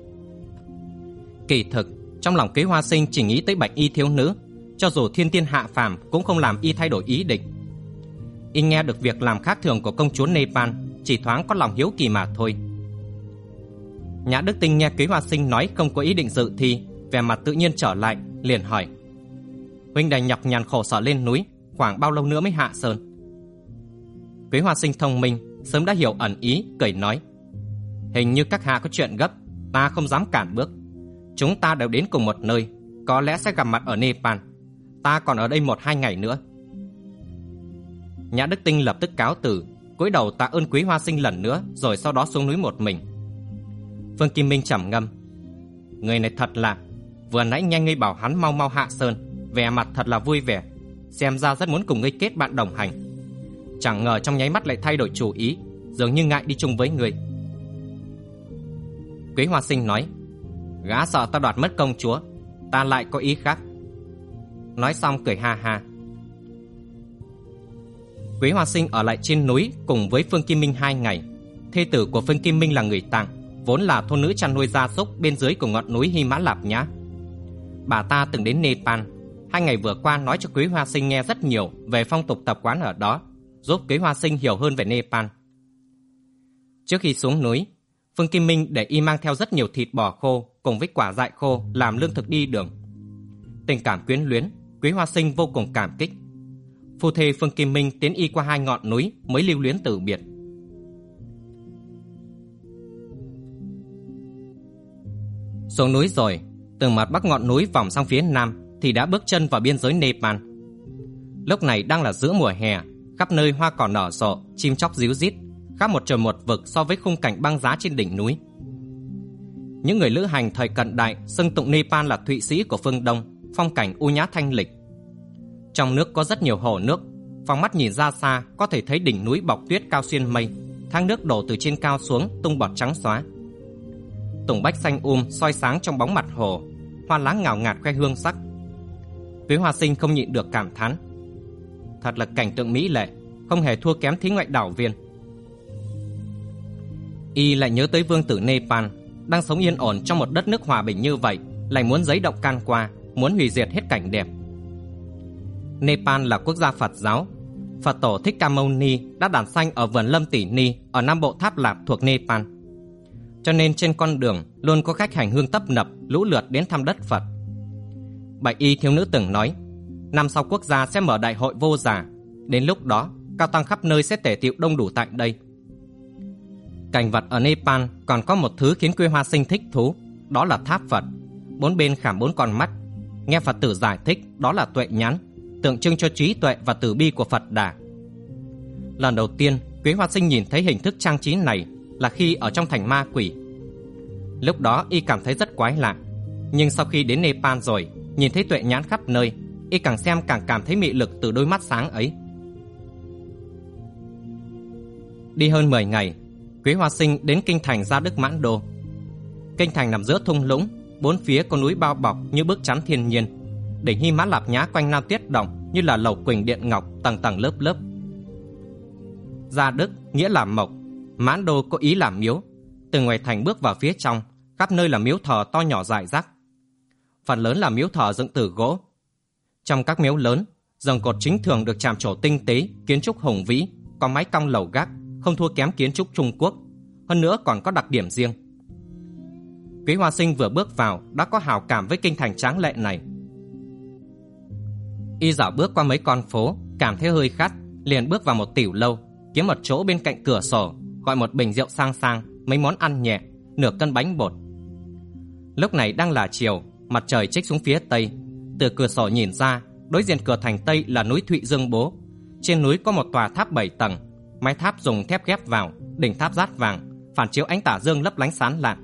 Kỳ thực, trong lòng Quế Hoa Sinh chỉ nghĩ tới bạch y thiếu nữ, cho dù thiên tiên hạ phàm cũng không làm y thay đổi ý định. Y nghe được việc làm khác thường của công chúa Nepal, chỉ thoáng có lòng hiếu kỳ mà thôi. Nhã Đức Tinh nghe Quế Hoa Sinh nói không có ý định dự thi, vẻ mặt tự nhiên trở lại, liền hỏi: Huynh đành nhọc nhằn khổ sở lên núi, khoảng bao lâu nữa mới hạ sơn? Quế Hoa Sinh thông minh, sớm đã hiểu ẩn ý, cười nói: Hình như các hạ có chuyện gấp, ta không dám cản bước. Chúng ta đều đến cùng một nơi, có lẽ sẽ gặp mặt ở Nepal. Ta còn ở đây 1-2 ngày nữa. Nhã Đức Tinh lập tức cáo từ, cúi đầu tạ ơn Quế Hoa Sinh lần nữa, rồi sau đó xuống núi một mình. Phương Kim Minh trầm ngâm: Người này thật lạ, vừa nãy nghe ngươi bảo hắn mau mau hạ sơn, vẻ mặt thật là vui vẻ, xem ra rất muốn cùng ngươi kết bạn đồng hành. Chẳng ngờ trong nháy mắt lại thay đổi chủ ý, dường như ngại đi chung với ngươi. Quế Hoa Sinh nói: Gã sợ ta đoạt mất công chúa, ta lại có ý khác. Nói xong cười ha ha. Quế Hoa Sinh ở lại trên núi cùng với Phương Kim Minh 2 ngày. Thê tử của Phương Kim Minh là người Tạng, vốn là thôn nữ chăn nuôi gia súc bên dưới của ngọn núi Hy Mã Lạp Nhã. Bà ta từng đến Nepal, 2 ngày vừa qua nói cho Quý Hoa Sinh nghe rất nhiều về phong tục tập quán ở đó, giúp Quý Hoa Sinh hiểu hơn về Nepal. Trước khi xuống núi, Phương Kim Minh để y mang theo rất nhiều thịt bò khô cùng với quả dại khô làm lương thực đi đường. Tình cảm quyến luyến, Quý Hoa Sinh vô cùng cảm kích. Phu thê Phương Kim Minh tiến y qua 2 ngọn núi mới lưu luyến từ biệt. Xuống núi rồi, từ mặt bắc ngọn núi vòng sang phía nam thì đã bước chân vào biên giới Nepal. Lúc này đang là giữa mùa hè, khắp nơi hoa cỏ nở rộ, chim chóc ríu rít, khác một trời một vực so với khung cảnh băng giá trên đỉnh núi. Những người lữ hành thời cận đại xưng tụng Nepal là Thụy Sĩ của phương Đông, phong cảnh u nhã thanh lịch. Trong nước có rất nhiều hồ nước, phóng mắt nhìn ra xa có thể thấy đỉnh núi bọc tuyết cao xuyên mây, thác nước đổ từ trên cao xuống tung bọt trắng xóa. Tùng bách xanh soi sáng trong bóng mặt hồ, hoa lá ngào ngạt khoe hương sắc. Quý Hoa Sinh không nhịn được cảm thán, thật là cảnh tượng mỹ lệ, không hề thua kém thí ngoại đảo viên. Y lại nhớ tới vương tử Nepal đang sống yên ổn trong một đất nước hòa bình như vậy, lại muốn giấy động can qua, muốn hủy diệt hết cảnh đẹp. Nepal là quốc gia Phật giáo. Phật tổ Thích Ca Mâu Ni đã đản sanh ở vườn Lâm Tỷ Ni ở Nam Bộ Tháp Lạp thuộc Nepal. Cho nên trên con đường luôn có khách hành hương tấp nập lũ lượt đến thăm đất Phật. Bạch y thiếu nữ từng nói, năm sau quốc gia sẽ mở đại hội vô giả, đến lúc đó cao tăng khắp nơi sẽ tề tựu đông đủ tại đây. Cảnh vật ở Nepal còn có một thứ khiến Quý Hoa Sinh thích thú, đó là tháp Phật, 4 bên khảm 4 con mắt. Nghe Phật tử giải thích đó là tuệ nhãn, tượng trưng cho trí tuệ và từ bi của Phật Đà. Lần đầu tiên Quý Hoa Sinh nhìn thấy hình thức trang trí này là khi ở trong thành ma quỷ. Lúc đó y cảm thấy rất quái lạ, nhưng sau khi đến Nepal rồi, nhìn thấy tuệ nhãn khắp nơi, y càng xem càng cảm thấy mị lực từ đôi mắt sáng ấy. Đi hơn 10 ngày, Quý Hoa Sinh đến kinh thành Gia Đức Mãn Đô. Kinh thành nằm giữa thung lũng, 4 phía có núi bao bọc như bức chắn thiên nhiên. Đỉnh Hy Mã Lạp Nhã quanh năm tuyết động như là lầu quỳnh điện ngọc tầng tầng lớp lớp. Gia Đức nghĩa là mộc, Mãn Đô có ý là miếu. Từ ngoài thành bước vào phía trong, khắp nơi là miếu thờ to nhỏ rải rác. Phần lớn là miếu thờ dựng từ gỗ. Trong các miếu lớn, giường cột chính thường được chạm trổ tinh tế, kiến trúc hùng vĩ, có mái cong lầu gác, không thua kém kiến trúc Trung Quốc. Hơn nữa còn có đặc điểm riêng. Quý Hoa Sinh vừa bước vào đã có hào cảm với kinh thành tráng lệ này. Y dạo bước qua mấy con phố, cảm thấy hơi khát, liền bước vào một tiểu lâu, kiếm một chỗ bên cạnh cửa sổ, gọi một bình rượu sang sang, mấy món ăn nhẹ, nửa cân bánh bột. Lúc này đang là chiều, mặt trời chích xuống phía tây. Từ cửa sổ nhìn ra, đối diện cửa thành tây là núi Thụy Dương Bố. Trên núi có một tòa tháp 7 tầng, mái tháp dùng thép ghép vào, đỉnh tháp rát vàng, phản chiếu ánh tà dương lấp lánh sáng lạng.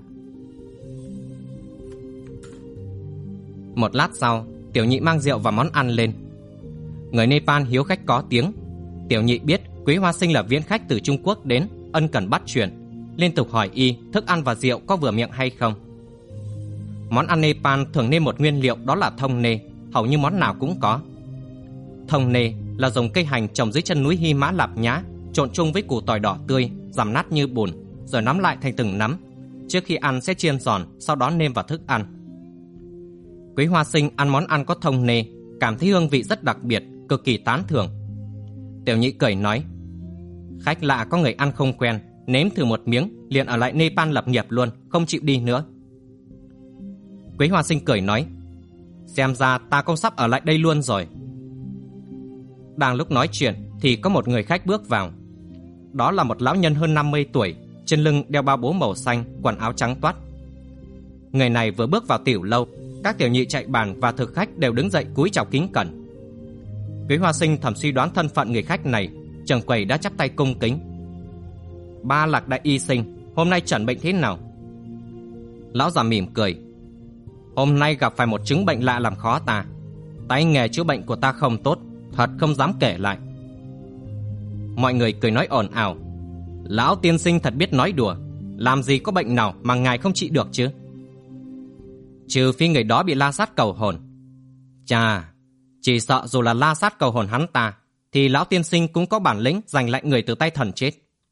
Một lát sau, tiểu nhị mang rượu và món ăn lên. Người Nepal hiếu khách có tiếng. Tiểu nhị biết Quý Hoa Sinh là viễn khách từ Trung Quốc đến, ân cần bắt chuyện, liên tục hỏi y thức ăn và rượu có vừa miệng hay không. Món ăn Nepal thường nêm một nguyên liệu, đó là thông nê, hầu như món nào cũng có. Thông nê là dùng cây hành trồng dưới chân núi Hy Mã Lạp Nhã, trộn chung với củ tỏi đỏ tươi, dằm nát như bùn, rồi nắm lại thành từng nắm. Trước khi ăn sẽ chiên giòn, sau đó nêm vào thức ăn. Quý Hoa Sinh ăn món ăn có thông nê, cảm thấy hương vị rất đặc biệt, cực kỳ tán thưởng. Tiểu nhị cười nói, khách lạ có người ăn không quen, nếm thử một miếng liền ở lại Nepal lập nghiệp luôn, không chịu đi nữa. Quý Hoa Sinh cười nói, xem ra ta cũng sắp ở lại đây luôn rồi. Đang lúc nói chuyện thì có một người khách bước vào. Đó là một lão nhân hơn 50 tuổi, trên lưng đeo bao bố màu xanh, quần áo trắng toát. Người này vừa bước vào tiểu lâu, các tiểu nhị chạy bàn và thực khách đều đứng dậy cúi chào kính cẩn. Quý Hoa Sinh thầm suy đoán thân phận người khách này, trưởng quầy đã chắp tay cung kính. Ba Lạc đại y sinh, hôm nay chẩn bệnh thế nào? Lão già mỉm cười, hôm nay gặp phải một chứng bệnh lạ làm khó ta. Tay nghề chữa bệnh của ta không tốt, thật không dám kể lại. Mọi người cười nói ồn ào, lão tiên sinh thật biết nói đùa, làm gì có bệnh nào mà ngài không trị được chứ? Trừ phi người đó bị la sát cầu hồn. Chà, chỉ sợ dù là la sát cầu hồn hắn ta, thì lão tiên sinh cũng có bản lĩnh giành lại người từ tay thần chết.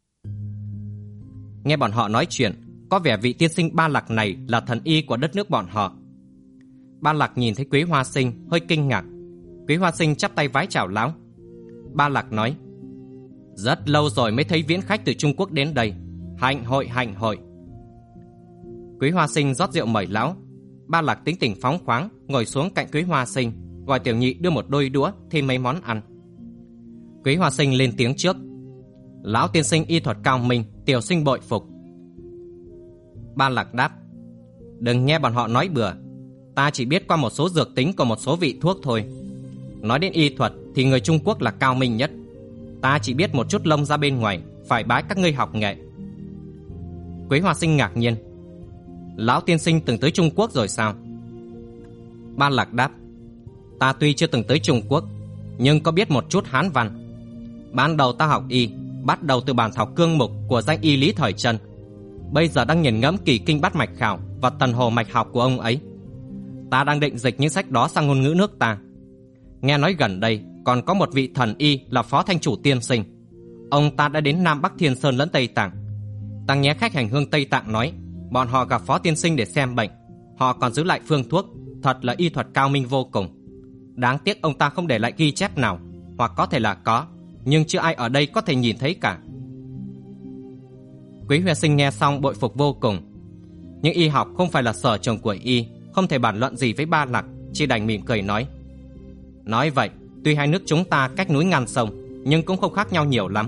Nghe bọn họ nói chuyện, có vẻ vị tiên sinh Ba Lạc này là thần y của đất nước bọn họ. Ba Lạc nhìn thấy Quý Hoa Sinh hơi kinh ngạc, Quý Hoa Sinh chắp tay vái chào lão. Ba Lạc nói: Rất lâu rồi mới thấy viễn khách từ Trung Quốc đến đây. Hạnh hội, hạnh hội. Quý Hoa Sinh rót rượu mời lão. Ba Lạc tính tình phóng khoáng, ngồi xuống cạnh Quý Hoa Sinh, gọi tiểu nhị đưa một đôi đũa thêm mấy món ăn. Quý Hoa Sinh lên tiếng trước: Lão tiên sinh y thuật cao minh, tiểu sinh bội phục. Ba Lạc đáp: Đừng nghe bọn họ nói bừa. Ta chỉ biết qua một số dược tính của một số vị thuốc thôi. Nói đến y thuật thì người Trung Quốc là cao minh nhất. Ta chỉ biết một chút lông ra bên ngoài, phải bái các ngươi học nghệ. Quý Hoa Sinh ngạc nhiên: Lão tiên sinh từng tới Trung Quốc rồi sao? Ba Lạc đáp: Ta tuy chưa từng tới Trung Quốc, nhưng có biết một chút Hán văn. Ban đầu ta học y, bắt đầu từ bản thảo cương mục của danh y Lý Thời Trân. Bây giờ đang nghiền ngẫm kỳ kinh bát mạch khảo và tần hồ mạch học của ông ấy. Ta đang định dịch những sách đó sang ngôn ngữ nước ta. Nghe nói gần đây còn có một vị thần y là Phó Thanh Chủ tiên sinh. Ông ta đã đến Nam Bắc Thiên Sơn lẫn Tây Tạng. Ta nghe khách hành hương Tây Tạng nói bọn họ gặp Phó tiên sinh để xem bệnh. Họ còn giữ lại phương thuốc, thật là y thuật cao minh vô cùng. Đáng tiếc ông ta không để lại ghi chép nào, hoặc có thể là có, nhưng chưa ai ở đây có thể nhìn thấy cả. Quý Hoa Sinh nghe xong bội phục vô cùng. Nhưng y học không phải là sở trường của y, không thể bàn luận gì với Ba Lạc, chỉ đành mỉm cười nói: Nói vậy, tuy hai nước chúng ta cách núi ngàn sông, nhưng cũng không khác nhau nhiều lắm.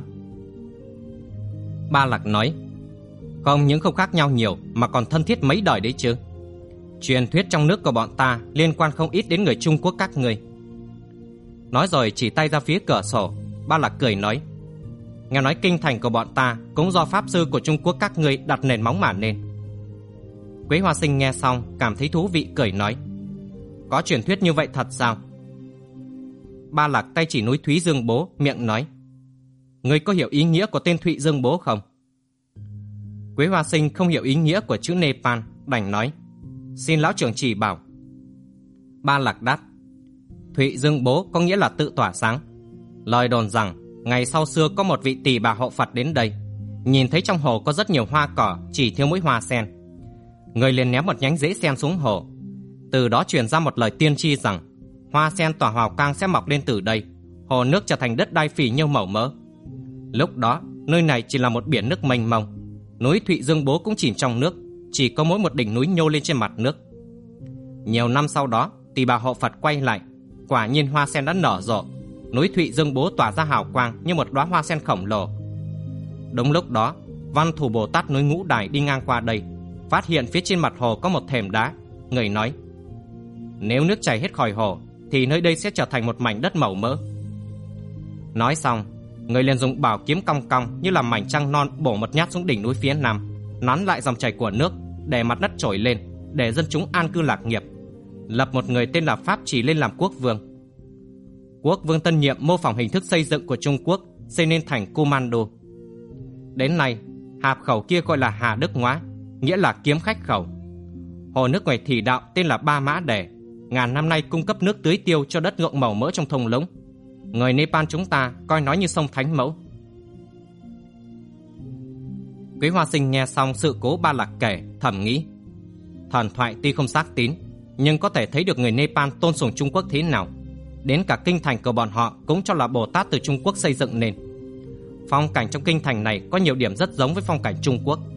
Ba Lạc nói: Không những không khác nhau nhiều mà còn thân thiết mấy đời đấy chứ. Truyền thuyết trong nước của bọn ta liên quan không ít đến người Trung Quốc các ngươi. Nói rồi chỉ tay ra phía cửa sổ. Ba Lạc cười nói: Nghe nói kinh thành của bọn ta cũng do pháp sư của Trung Quốc các ngươi đặt nền móng mà nên. Quế Hoa Sinh nghe xong cảm thấy thú vị, cười nói: Có truyền thuyết như vậy thật sao? Ba Lạc tay chỉ núi Thúy Dương Bố, miệng nói: Ngươi có hiểu ý nghĩa của tên Thụy Dương Bố không? Quế Hoa Sinh không hiểu ý nghĩa của chữ Nepal, đành nói: Xin lão trưởng chỉ bảo. Ba Lạc đáp: Thụy Dương Bố có nghĩa là tự tỏa sáng. Lời đồn rằng ngày sau xưa có một vị tỷ bà hộ Phật đến đây, nhìn thấy trong hồ có rất nhiều hoa cỏ, chỉ thiếu mỗi hoa sen. Người liền ném một nhánh rễ sen xuống hồ. Từ đó truyền ra một lời tiên tri rằng hoa sen tỏa hào quang sẽ mọc lên từ đây, hồ nước trở thành đất đai phì nhiêu màu mỡ. Lúc đó nơi này chỉ là một biển nước mênh mông, núi Thụy Dương Bố cũng chìm trong nước, chỉ có mỗi một đỉnh núi nhô lên trên mặt nước. Nhiều năm sau đó, tỷ bà hộ Phật quay lại, quả nhiên hoa sen đã nở rộ, núi Thụy Dương Bố tỏa ra hào quang như một đóa hoa sen khổng lồ. Đúng lúc đó, Văn Thủ Bồ Tát núi Ngũ Đài đi ngang qua đây, phát hiện phía trên mặt hồ có một thềm đá. Người nói: Nếu nước chảy hết khỏi hồ thì nơi đây sẽ trở thành một mảnh đất màu mỡ. Nói xong, người liền dùng bảo kiếm cong cong như là mảnh trăng non bổ một nhát xuống đỉnh núi phía nam, nắn lại dòng chảy của nước để mặt đất trồi lên, để dân chúng an cư lạc nghiệp, lập một người tên là Pháp Chỉ lên làm quốc vương. Quốc vương tân nhiệm mô phỏng hình thức xây dựng của Trung Quốc, xây nên thành Kumando. Đến nay, hạp khẩu kia gọi là Hà Đức Ngoá, nghĩa là kiếm khách khẩu. Hồ nước ngoài Thị Đạo tên là Ba Mã Đề, ngàn năm nay cung cấp nước tưới tiêu cho đất ruộng màu mỡ trong thung lũng. Người Nepal chúng ta coi nó như sông Thánh Mẫu. Quý Hoa Sinh nghe xong sự cố Ba Lạc kể, thầm nghĩ: Thần thoại tuy không xác tín, nhưng có thể thấy được người Nepal tôn sùng Trung Quốc thế nào. Đến cả kinh thành của bọn họ cũng cho là Bồ Tát từ Trung Quốc xây dựng nên. Phong cảnh trong kinh thành này có nhiều điểm rất giống với phong cảnh Trung Quốc.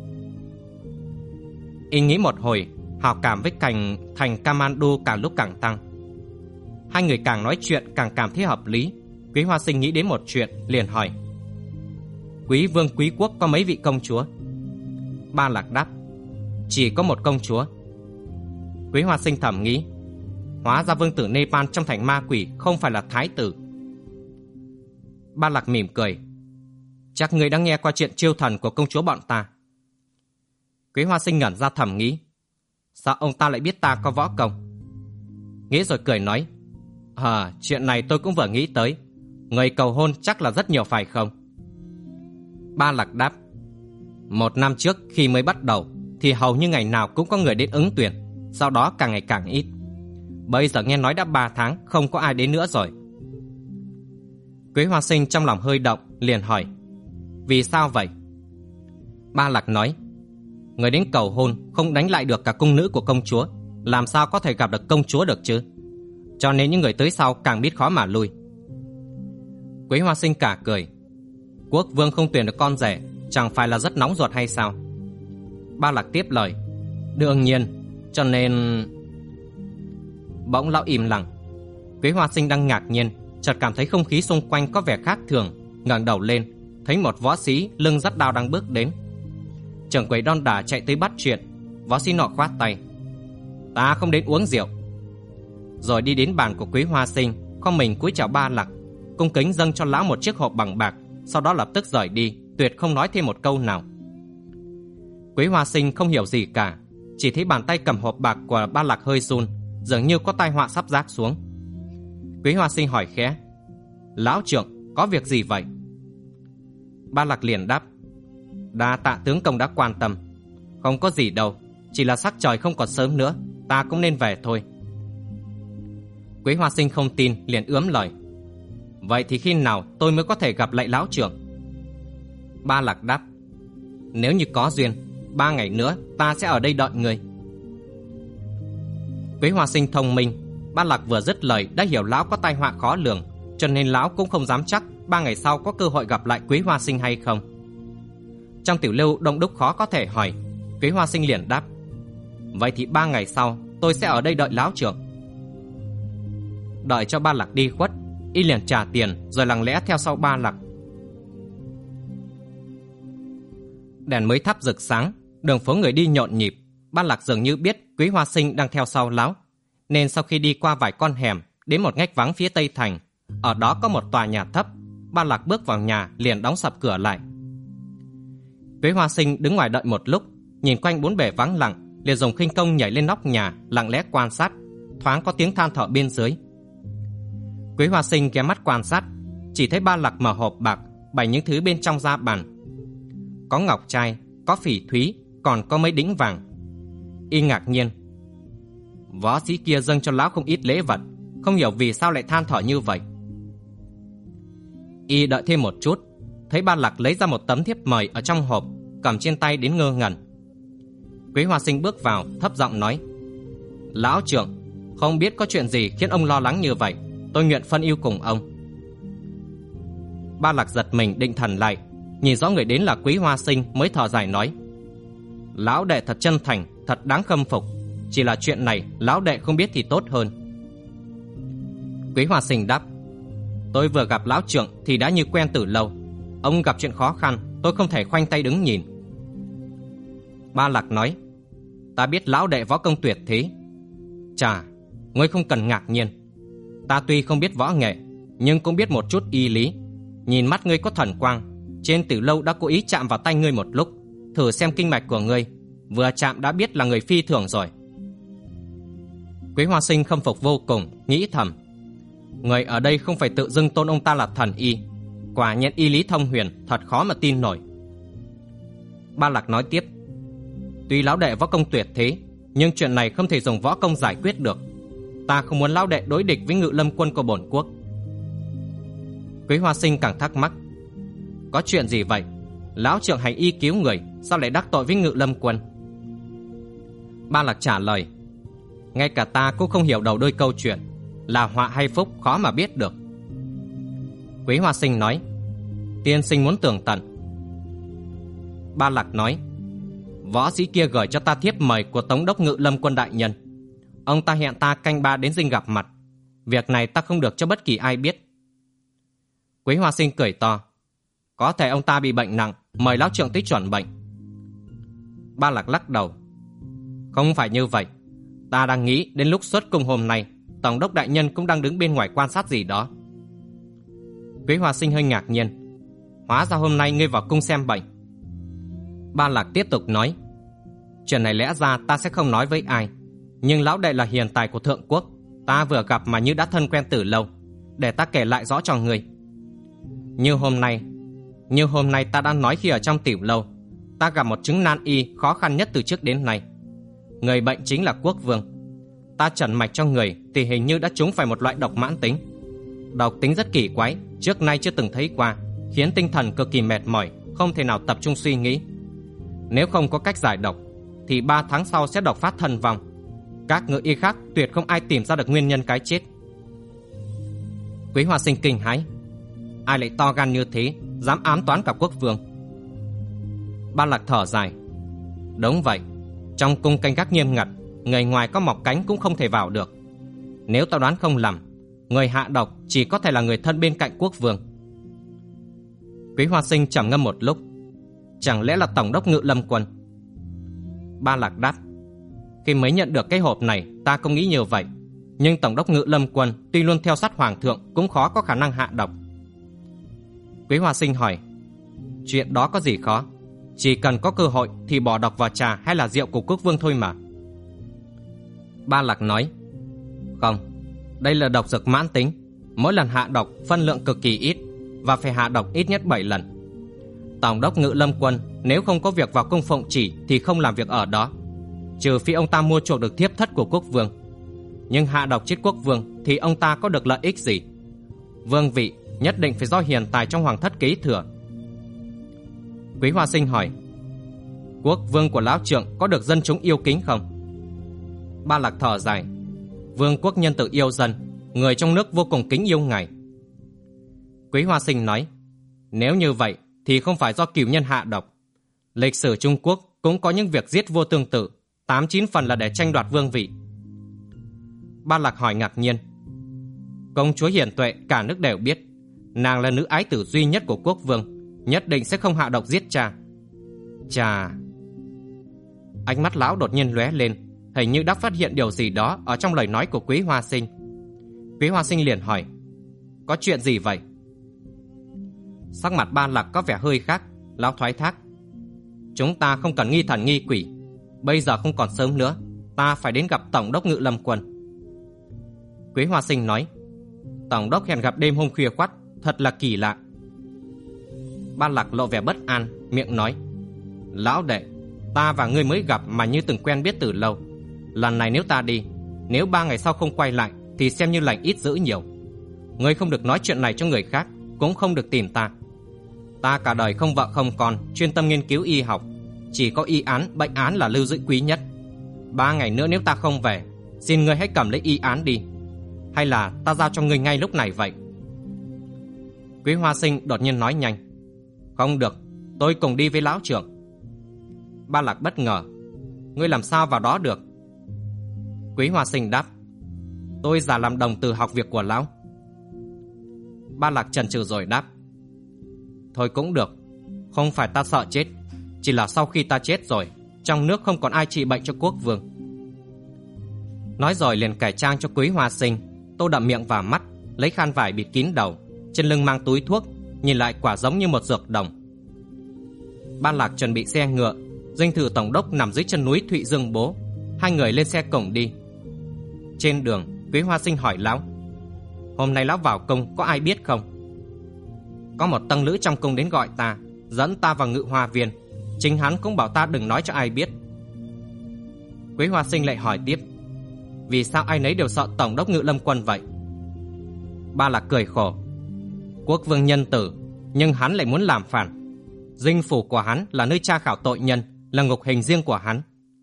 Y nghĩ một hồi, hào cảm với cảnh thành Kamandu càng lúc càng tăng. Hai người càng nói chuyện càng cảm thấy hợp lý. Quý Hoa Sinh nghĩ đến một chuyện, liền hỏi: Quý vương quý quốc có mấy vị công chúa? Ba Lạc đáp: Chỉ có một công chúa. Quý Hoa Sinh thầm nghĩ: Hóa ra vương tử Nepal trong thành ma quỷ không phải là thái tử. Ba Lạc mỉm cười: Chắc người đã nghe qua chuyện chiêu thần của công chúa bọn ta. Quý Hoa Sinh ngẩn ra, thầm nghĩ: Sao ông ta lại biết ta có võ công? Nghĩ rồi cười nói: Chuyện này tôi cũng vừa nghĩ tới. Người cầu hôn chắc là rất nhiều phải không? Ba Lạc đáp: 1 năm trước khi mới bắt đầu thì hầu như ngày nào cũng có người đến ứng tuyển, sau đó càng ngày càng ít. Bây giờ nghe nói đã 3 tháng không có ai đến nữa rồi. Quế Hoa Sinh trong lòng hơi động, liền hỏi: Vì sao vậy? Ba Lạc nói: Người đến cầu hôn không đánh lại được cả cung nữ của công chúa, làm sao có thể gặp được công chúa được chứ? cho nên những người tới sau càng biết khó mà lui. Quế Hoa Sinh cả cười. Quốc vương không tuyển được con rể, chẳng phải là rất nóng ruột hay sao? Ba Lạc tiếp lời. Đương nhiên, cho nên... Bỗng lão im lặng. Quế Hoa Sinh đang ngạc nhiên, chợt cảm thấy không khí xung quanh có vẻ khác thường, ngẩng đầu lên, thấy một võ sĩ lưng dắt đao đang bước đến. Trưởng quầy đon đả chạy tới bắt chuyện. Võ sĩ nọ khoát tay. Ta không đến uống rượu. Rồi đi đến bàn của Quế Hoa Sinh, khom mình cúi chào Ba Lạc, cung kính dâng cho lão một chiếc hộp bằng bạc, sau đó lập tức rời đi, tuyệt không nói thêm một câu nào. Quế Hoa Sinh không hiểu gì cả, chỉ thấy bàn tay cầm hộp bạc của Ba Lạc hơi run, dường như có tai họa sắp giáng xuống. Quế Hoa Sinh hỏi khẽ. Lão trưởng, có việc gì vậy? Ba Lạc liền đáp. Đa tạ tướng công đã quan tâm. Không có gì đâu, chỉ là sắc trời không còn sớm nữa, ta cũng nên về thôi. Quế Hoa Sinh không tin, liền ướm lời. Vậy thì khi nào tôi mới có thể gặp lại lão trưởng? Ba Lạc đáp. Nếu như có duyên, 3 ngày nữa ta sẽ ở đây đợi người. Quế Hoa Sinh thông minh, Ba Lạc vừa dứt lời đã hiểu lão có tai họa khó lường, cho nên lão cũng không dám chắc 3 ngày sau có cơ hội gặp lại Quế Hoa Sinh hay không. Trong tiểu lâu đông đúc khó có thể hỏi, Quế Hoa Sinh liền đáp. Vậy thì 3 ngày sau tôi sẽ ở đây đợi lão trưởng. Đợi cho Ba Lạc đi khuất, y liền trả tiền rồi lặng lẽ theo sau Ba Lạc. Đèn mới thắp rực sáng, đường phố người đi nhộn nhịp. Ba Lạc dường như biết Quế Hoa Sinh đang theo sau lão, nên sau khi đi qua vài con hẻm đến một ngách vắng phía tây thành, ở đó có một tòa nhà thấp. Ba Lạc bước vào nhà liền đóng sập cửa lại. Quế Hoa Sinh đứng ngoài đợi một lúc, nhìn quanh bốn bề vắng lặng, liền dùng khinh công nhảy lên nóc nhà, lặng lẽ quan sát. Thoáng có tiếng than thở bên dưới. Quế Hoa Sinh ghé mắt quan sát, chỉ thấy Ba Lạc mở hộp bạc, bày những thứ bên trong ra bàn. Có ngọc trai, có phỉ thúy, còn có mấy đĩnh vàng. Y ngạc nhiên. Võ sĩ kia dâng cho lão không ít lễ vật, không hiểu vì sao lại than thở như vậy. Y đợi thêm một chút, thấy Ba Lạc lấy ra một tấm thiếp mời ở trong hộp, cầm trên tay đến ngơ ngẩn. Quế Hoa Sinh bước vào, thấp giọng nói. Lão trưởng, không biết có chuyện gì khiến ông lo lắng như vậy, tôi nguyện phân ưu cùng ông. Ba Lạc giật mình định thần lại, nhìn rõ người đến là Quế Hoa Sinh mới thở dài nói. Lão đệ thật chân thành, thật đáng khâm phục. Chỉ là chuyện này lão đệ không biết thì tốt hơn. Quế Hoa Sinh đáp. Tôi vừa gặp lão trưởng thì đã như quen từ lâu. Ông gặp chuyện khó khăn, tôi không thể khoanh tay đứng nhìn. Ba Lạc nói. Ta biết lão đệ võ công tuyệt thế. Chà, ngươi không cần ngạc nhiên. Ta tuy không biết võ nghệ, nhưng cũng biết một chút y lý. Nhìn mắt ngươi có thần quang, trên từ lâu đã cố ý chạm vào tay ngươi một lúc, thử xem kinh mạch của ngươi, vừa chạm đã biết là người phi thường rồi. Quế Hoa Sinh khâm phục vô cùng, nghĩ thầm. Người ở đây không phải tự dưng tôn ông ta là thần y, quả nhiên y lý thông huyền, thật khó mà tin nổi. Ba Lạc nói tiếp. Tuy lão đệ võ công tuyệt thế, nhưng chuyện này không thể dùng võ công giải quyết được. Ta không muốn lão đệ đối địch với Ngự Lâm quân của bổn quốc. Quế Hoa Sinh càng thắc mắc. Có chuyện gì vậy? Lão trưởng hành y cứu người, sao lại đắc tội với Ngự Lâm quân? Ba Lạc trả lời. Ngay cả ta cũng không hiểu đầu đuôi câu chuyện, là họa hay phúc khó mà biết được. Quế Hoa Sinh nói. Tiên sinh muốn tường tận. Ba Lạc nói. Võ sĩ kia gửi cho ta thiếp mời của Tổng đốc Ngự Lâm quân đại nhân. Ông ta hẹn ta canh 3 đến dinh gặp mặt. Việc này ta không được cho bất kỳ ai biết. Quế Hoa Sinh cười to. Có thể ông ta bị bệnh nặng, mời lão trưởng tới chuẩn bệnh. Ba Lạc lắc đầu. Không phải như vậy. Ta đang nghĩ đến lúc xuất cung hôm nay, Tổng đốc đại nhân cũng đang đứng bên ngoài quan sát gì đó. Quế Hoa Sinh hơi ngạc nhiên. Hóa ra hôm nay ngươi vào cung xem bệnh. Ba Lạc tiếp tục nói. Chuyện này lẽ ra ta sẽ không nói với ai, nhưng lão đệ là hiền tài của thượng quốc, ta vừa gặp mà như đã thân quen từ lâu, để ta kể lại rõ cho ngươi. Như hôm nay ta đã nói khi ở trong tiểu lâu, ta gặp một chứng nan y khó khăn nhất từ trước đến nay. Người bệnh chính là quốc vương. Ta chẩn mạch cho người thì hình như đã trúng phải một loại độc mãn tính. Độc tính rất kỳ quái, trước nay chưa từng thấy qua, khiến tinh thần cực kỳ mệt mỏi, không thể nào tập trung suy nghĩ. Nếu không có cách giải độc thì 3 tháng sau sẽ độc phát thân vong. Các ngự y khác tuyệt không ai tìm ra được nguyên nhân cái chết. Quý Hoa Sinh kinh hãi. Ai lại to gan như thế, dám ám toán cả quốc vương? Ba Lạc thở dài. Đúng vậy, trong cung canh gác nghiêm ngặt, người ngoài có mọc cánh cũng không thể vào được. Nếu tao đoán không lầm, người hạ độc chỉ có thể là người thân bên cạnh quốc vương. Quý Hoa Sinh trầm ngâm một lúc. Chẳng lẽ là tổng đốc Ngự Lâm Quân? Ba Lạc đáp. Khi mới nhận được cái hộp này, ta không nghĩ nhiều vậy. Nhưng tổng đốc Ngự Lâm Quân tuy luôn theo sát hoàng thượng, cũng khó có khả năng hạ độc. Quý Hoa Sinh hỏi. Chuyện đó có gì khó? Chỉ cần có cơ hội thì bỏ độc vào trà hay là rượu của quốc vương thôi mà. Ba Lạc nói. Không, đây là độc dược mãn tính. Mỗi lần hạ độc phân lượng cực kỳ ít, và phải hạ độc ít nhất 7 lần. Tổng đốc Ngự Lâm Quân nếu không có việc vào cung Phụng Chỉ thì không làm việc ở đó, trừ phi ông ta mua chuộc được thiếp thất của quốc vương. Nhưng hạ độc chết quốc vương thì ông ta có được lợi ích gì? Vương vị nhất định phải do hiền tài trong hoàng thất kế thừa. Quý Hoa Sinh hỏi. Quốc vương của lão trượng có được dân chúng yêu kính không? Ba Lạc thở dài. Vương quốc nhân từ yêu dân, người trong nước vô cùng kính yêu ngài. Quý Hoa Sinh nói. Nếu như vậy thì không phải do cửu nhân hạ độc. Lịch sử Trung Quốc cũng có những việc giết vua tương tự, 8-9 phần là để tranh đoạt vương vị. Ba Lạc hỏi ngạc nhiên. Công chúa hiền tuệ cả nước đều biết, nàng là nữ ái tử duy nhất của quốc vương, nhất định sẽ không hạ độc giết cha. Chà. Ánh mắt lão đột nhiên lóe lên, hình như đã phát hiện điều gì đó ở trong lời nói của Quý Hoa Sinh. Quý Hoa Sinh liền hỏi. Có chuyện gì vậy? Sắc mặt Ba Lạc có vẻ hơi khác. Lão thoái thác. Chúng ta không cần nghi thần nghi quỷ. Bây giờ không còn sớm nữa, ta phải đến gặp tổng đốc Ngự Lâm Quân. Quý Hoa Sinh nói. Tổng đốc hẹn gặp đêm hôm khuya khoắt, thật là kỳ lạ. Ba Lạc lộ vẻ bất an, miệng nói. Lão đệ, ta và ngươi mới gặp mà như từng quen biết từ lâu. Lần này nếu ta đi, nếu 3 ngày sau không quay lại thì xem như lành ít dữ nhiều. Ngươi không được nói chuyện này cho người khác, cũng không được tìm ta. Ta cả đời không vợ không con, chuyên tâm nghiên cứu y học. Chỉ có y án, bệnh án là lưu giữ quý nhất. 3 ngày nữa nếu ta không về, xin ngươi hãy cầm lấy y án đi. Hay là ta giao cho ngươi ngay lúc này vậy? Quý Hoa Sinh đột nhiên nói nhanh. Không được, tôi cùng đi với lão trưởng. Ba Lạc bất ngờ. Ngươi làm sao vào đó được? Quý Hoa Sinh đáp. Tôi giả làm đồng từ học việc của lão. Ba Lạc chần chừ rồi đáp. Thôi cũng được, không phải ta sợ chết, chỉ là sau khi ta chết rồi, trong nước không còn ai trị bệnh cho quốc vương. Nói rồi liền cải trang cho Quý Hoa Sinh, tô đậm miệng và mắt, lấy khăn vải bịt kín đầu, trên lưng mang túi thuốc, nhìn lại quả giống như một dược đồng. Ba Lạc chuẩn bị xe ngựa, dinh thự tổng đốc nằm dưới chân núi Thụy Dương Bố. Hai người lên xe cùng đi. Trên đường, Quý Hoa Sinh hỏi lão. Hôm nay lão vào cung có ai biết không? Có một tăng lữ trong cung đến gọi ta, dẫn ta vào Ngự Hoa Viên. Chính hắn cũng bảo ta đừng nói cho ai biết. Quý Hoa Sinh lại hỏi tiếp. Vì sao ai nấy đều sợ tổng đốc Ngự Lâm Quân vậy? Ba Lạc cười khổ. Quốc vương nhân tử, nhưng hắn lại muốn làm phản. Dinh phủ của hắn là nơi tra khảo tội nhân, là ngục hình riêng của hắn.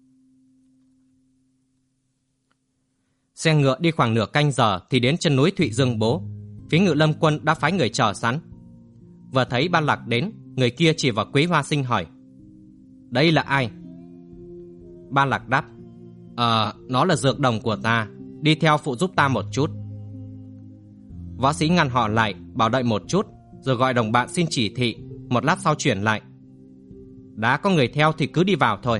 Xe ngựa đi khoảng nửa canh giờ thì đến chân núi Thụy Dương Bố. Phía Ngự Lâm Quân đã phái người chờ sẵn. Vừa thấy Ba Lạc đến, người kia chỉ vào Quý Hoa Sinh hỏi. Đây là ai? Ba Lạc đáp. Nó là dược đồng của ta, đi theo phụ giúp ta một chút. Võ sĩ ngăn họ lại, bảo đợi một chút, rồi gọi đồng bạn xin chỉ thị. Một lát sau chuyển lại. Đã có người theo thì cứ đi vào thôi.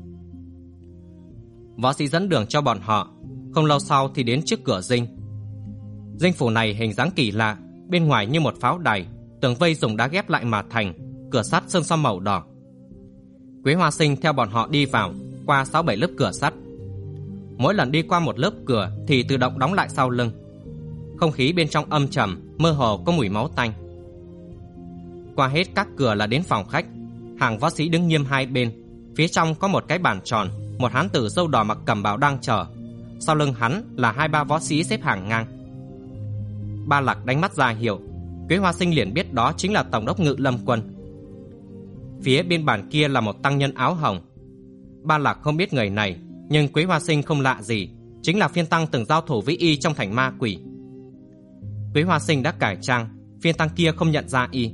Võ sĩ dẫn đường cho bọn họ. Không lâu sau thì đến trước cửa dinh. Dinh phủ này hình dáng kỳ lạ, bên ngoài như một pháo đài, tường vây dùng đá ghép lại mà thành, cửa sắt sơn son màu đỏ. Quý Hoa Sinh theo bọn họ đi vào, qua 6-7 lớp cửa sắt. Mỗi lần đi qua một lớp cửa thì tự động đóng lại sau lưng. Không khí bên trong âm trầm, mơ hồ có mùi máu tanh. Qua hết các cửa là đến phòng khách. Hàng võ sĩ đứng nghiêm hai bên. Phía trong có một cái bàn tròn, một hán tử râu đỏ mặc cẩm bào đang chờ. Sau lưng hắn là 2-3 võ sĩ xếp hàng ngang. Ba Lạc đánh mắt ra hiệu. Quý Hoa Sinh liền biết đó chính là tổng đốc Ngự Lâm Quân. Phía bên bàn kia là một tăng nhân áo hồng. Ba Lạc không biết người này, nhưng Quý Hoa Sinh không lạ gì, chính là phiên tăng từng giao thủ với y trong thành ma quỷ. Quý Hoa Sinh đã cải trang, phiên tăng kia không nhận ra y.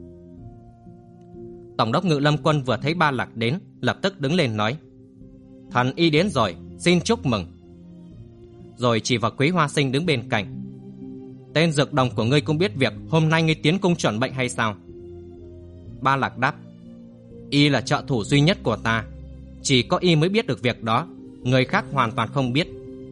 Tổng đốc Ngự Lâm Quân vừa thấy Ba Lạc đến, lập tức đứng lên nói: "Thần y đến rồi, xin chúc mừng." Rồi chỉ vào Quý Hoa Sinh đứng bên cạnh: "Tên dược đồng của ngươi cũng biết việc hôm nay ngươi tiến cung chuẩn bệnh hay sao?" Ba Lạc đáp: "Y là trợ thủ duy nhất của ta, chỉ có y mới biết được việc đó, người khác hoàn toàn không biết."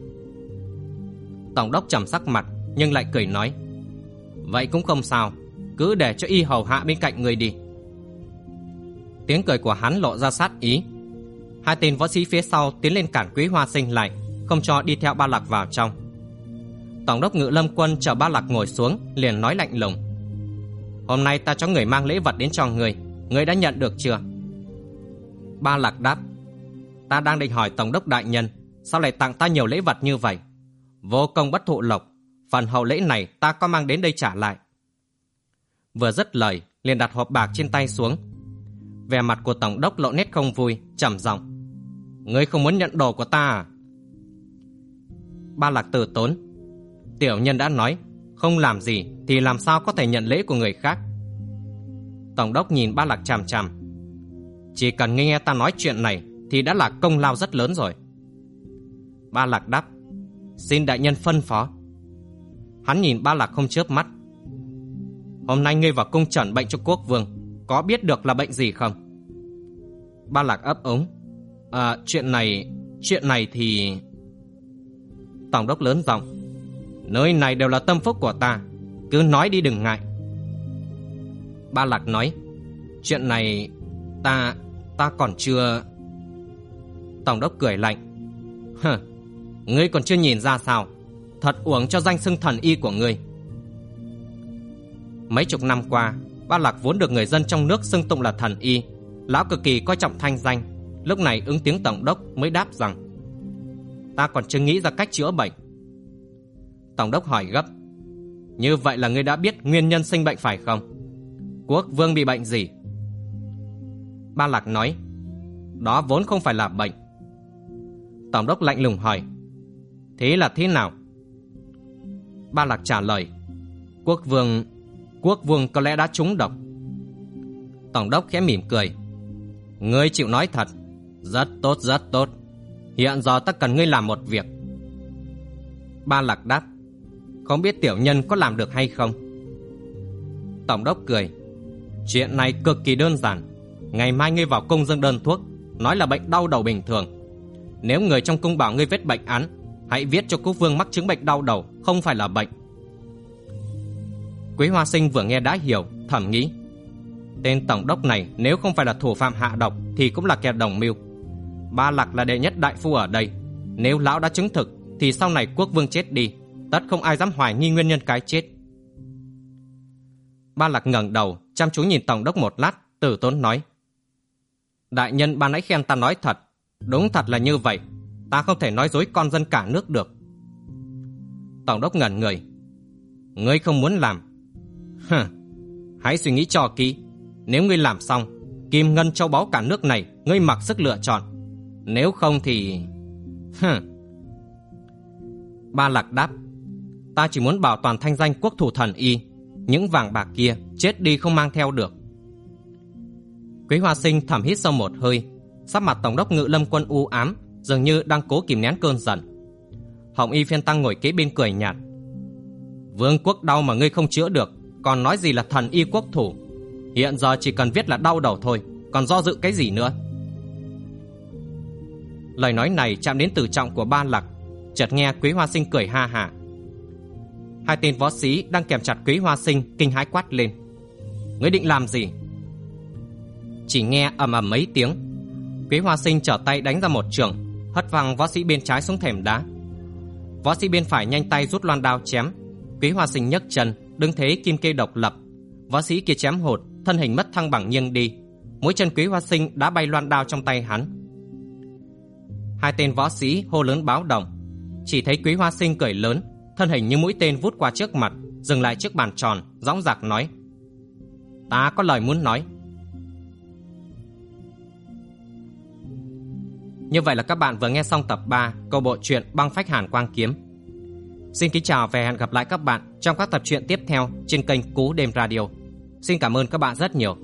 Tổng đốc trầm sắc mặt nhưng lại cười nói: "Vậy cũng không sao, cứ để cho y hầu hạ bên cạnh người đi." Tiếng cười của hắn lộ ra sát ý. Hai tên võ sĩ phía sau tiến lên cản Quý Hoa Sinh lại, không cho đi theo Ba Lạc vào trong. Tổng đốc Ngự Lâm Quân chờ Ba Lạc ngồi xuống, liền nói lạnh lùng: "Hôm nay ta cho người mang lễ vật đến cho người đã nhận được chưa?" Ba Lạc đáp: "Ta đang định hỏi tổng đốc đại nhân, sao lại tặng ta nhiều lễ vật như vậy? Vô công bất thụ lộc, phần hậu lễ này ta có mang đến đây trả lại." Vừa dứt lời, liền đặt hộp bạc trên tay xuống. Vẻ mặt của tổng đốc lộ nét không vui, trầm giọng: "Ngươi không muốn nhận đồ của ta à?" Ba Lạc từ tốn: "Tiểu nhân đã nói, không làm gì thì làm sao có thể nhận lễ của người khác." Tổng đốc nhìn Ba Lạc chằm chằm: "Chỉ cần nghe ta nói chuyện này thì đã là công lao rất lớn rồi." Ba Lạc đáp: "Xin đại nhân phân phó." Hắn nhìn Ba Lạc không chớp mắt: "Hôm nay ngươi vào cung chẩn bệnh cho quốc vương, có biết được là bệnh gì không?" Ba Lạc ấp úng: Chuyện này thì..." Tổng đốc lớn giọng: "Nơi này đều là tâm phúc của ta, cứ nói đi đừng ngại." Ba Lạc nói: "Chuyện này ta còn chưa..." Tổng đốc cười lạnh: "Ngươi còn chưa nhìn ra sao? Thật uổng cho danh xưng thần y của ngươi." Mấy chục năm qua, Ba Lạc vốn được người dân trong nước xưng tụng là thần y, lão cực kỳ coi trọng thanh danh. Lúc này ứng tiếng tổng đốc mới đáp rằng: "Ta còn chưa nghĩ ra cách chữa bệnh." Tổng đốc hỏi gấp: "Như vậy là ngươi đã biết nguyên nhân sinh bệnh phải không? Quốc vương bị bệnh gì?" Ba Lạc nói: "Đó vốn không phải là bệnh." Tổng đốc lạnh lùng hỏi: "Thế là thế nào?" Ba Lạc trả lời: Quốc vương có lẽ đã trúng độc." Tổng đốc khẽ mỉm cười: "Ngươi chịu nói thật. Rất tốt, rất tốt. Hiện giờ ta cần ngươi làm một việc." Ba Lạc đáp: "Không biết tiểu nhân có làm được hay không?" Tổng đốc cười: "Chuyện này cực kỳ đơn giản. Ngày mai ngươi vào cung dâng đơn thuốc, nói là bệnh đau đầu bình thường. Nếu người trong cung bảo ngươi viết bệnh án, hãy viết cho quốc vương mắc chứng bệnh đau đầu, không phải là bệnh." Quý Hoa Sinh vừa nghe đã hiểu, thầm nghĩ: tên tổng đốc này nếu không phải là thủ phạm hạ độc thì cũng là kẻ đồng mưu. Ba Lạc là đệ nhất đại phu ở đây, nếu lão đã chứng thực thì sau này quốc vương chết đi, tất không ai dám hoài nghi nguyên nhân cái chết. Ba Lạc ngẩng đầu chăm chú nhìn tổng đốc một lát, từ tốn nói: "Đại nhân ban nãy khen ta nói thật, đúng thật là như vậy, ta không thể nói dối con dân cả nước được." Tổng đốc ngẩn người: "Ngươi không muốn làm? Hãy suy nghĩ cho kỹ. Nếu ngươi làm xong, kim ngân châu báu cả nước này ngươi mặc sức lựa chọn. Nếu không thì..." Ba Lạc đáp: "Ta chỉ muốn bảo toàn thanh danh quốc thủ thần y, những vàng bạc kia chết đi không mang theo được." Quý Hoa Sinh thầm hít sâu một hơi, sắc mặt tổng đốc Ngự Lâm Quân u ám, dường như đang cố kìm nén cơn giận. Hồng y phiên tăng ngồi kế bên cười nhạt: "Vương quốc đau mà ngươi không chữa được, còn nói gì là thần y quốc thủ? Hiện giờ chỉ cần viết là đau đầu thôi, còn do dự cái gì nữa?" Lời nói này chạm đến tử trọng của Ba Lạc. Chợt nghe Quý Hoa Sinh cười ha hả. Hai tên võ sĩ đang kèm chặt Quý Hoa Sinh kinh hãi quát lên: "Ngươi định làm gì?" Chỉ nghe ầm ầm mấy tiếng, Quý Hoa Sinh trở tay đánh ra một chưởng, hất văng võ sĩ bên trái xuống thềm đá. Võ sĩ bên phải nhanh tay rút loan đao chém. Quý Hoa Sinh nhấc chân đứng thế kim kê độc lập. Võ sĩ kia chém hụt, thân hình mất thăng bằng nghiêng đi. Mũi chân Quý Hoa Sinh đã bay loan đao trong tay hắn. Hai tên võ sĩ hô lớn báo động. Chỉ thấy Quý Hoa Sinh cười lớn, thân hình như mũi tên vút qua trước mặt, dừng lại trước bàn tròn, dõng dạc nói: "Ta có lời muốn nói." Như vậy là các bạn vừa nghe xong tập 3 câu bộ truyện Băng Phách Hàn Quang Kiếm. Xin kính chào và hẹn gặp lại các bạn trong các tập truyện tiếp theo trên kênh Cú Đêm Radio. Xin cảm ơn các bạn rất nhiều.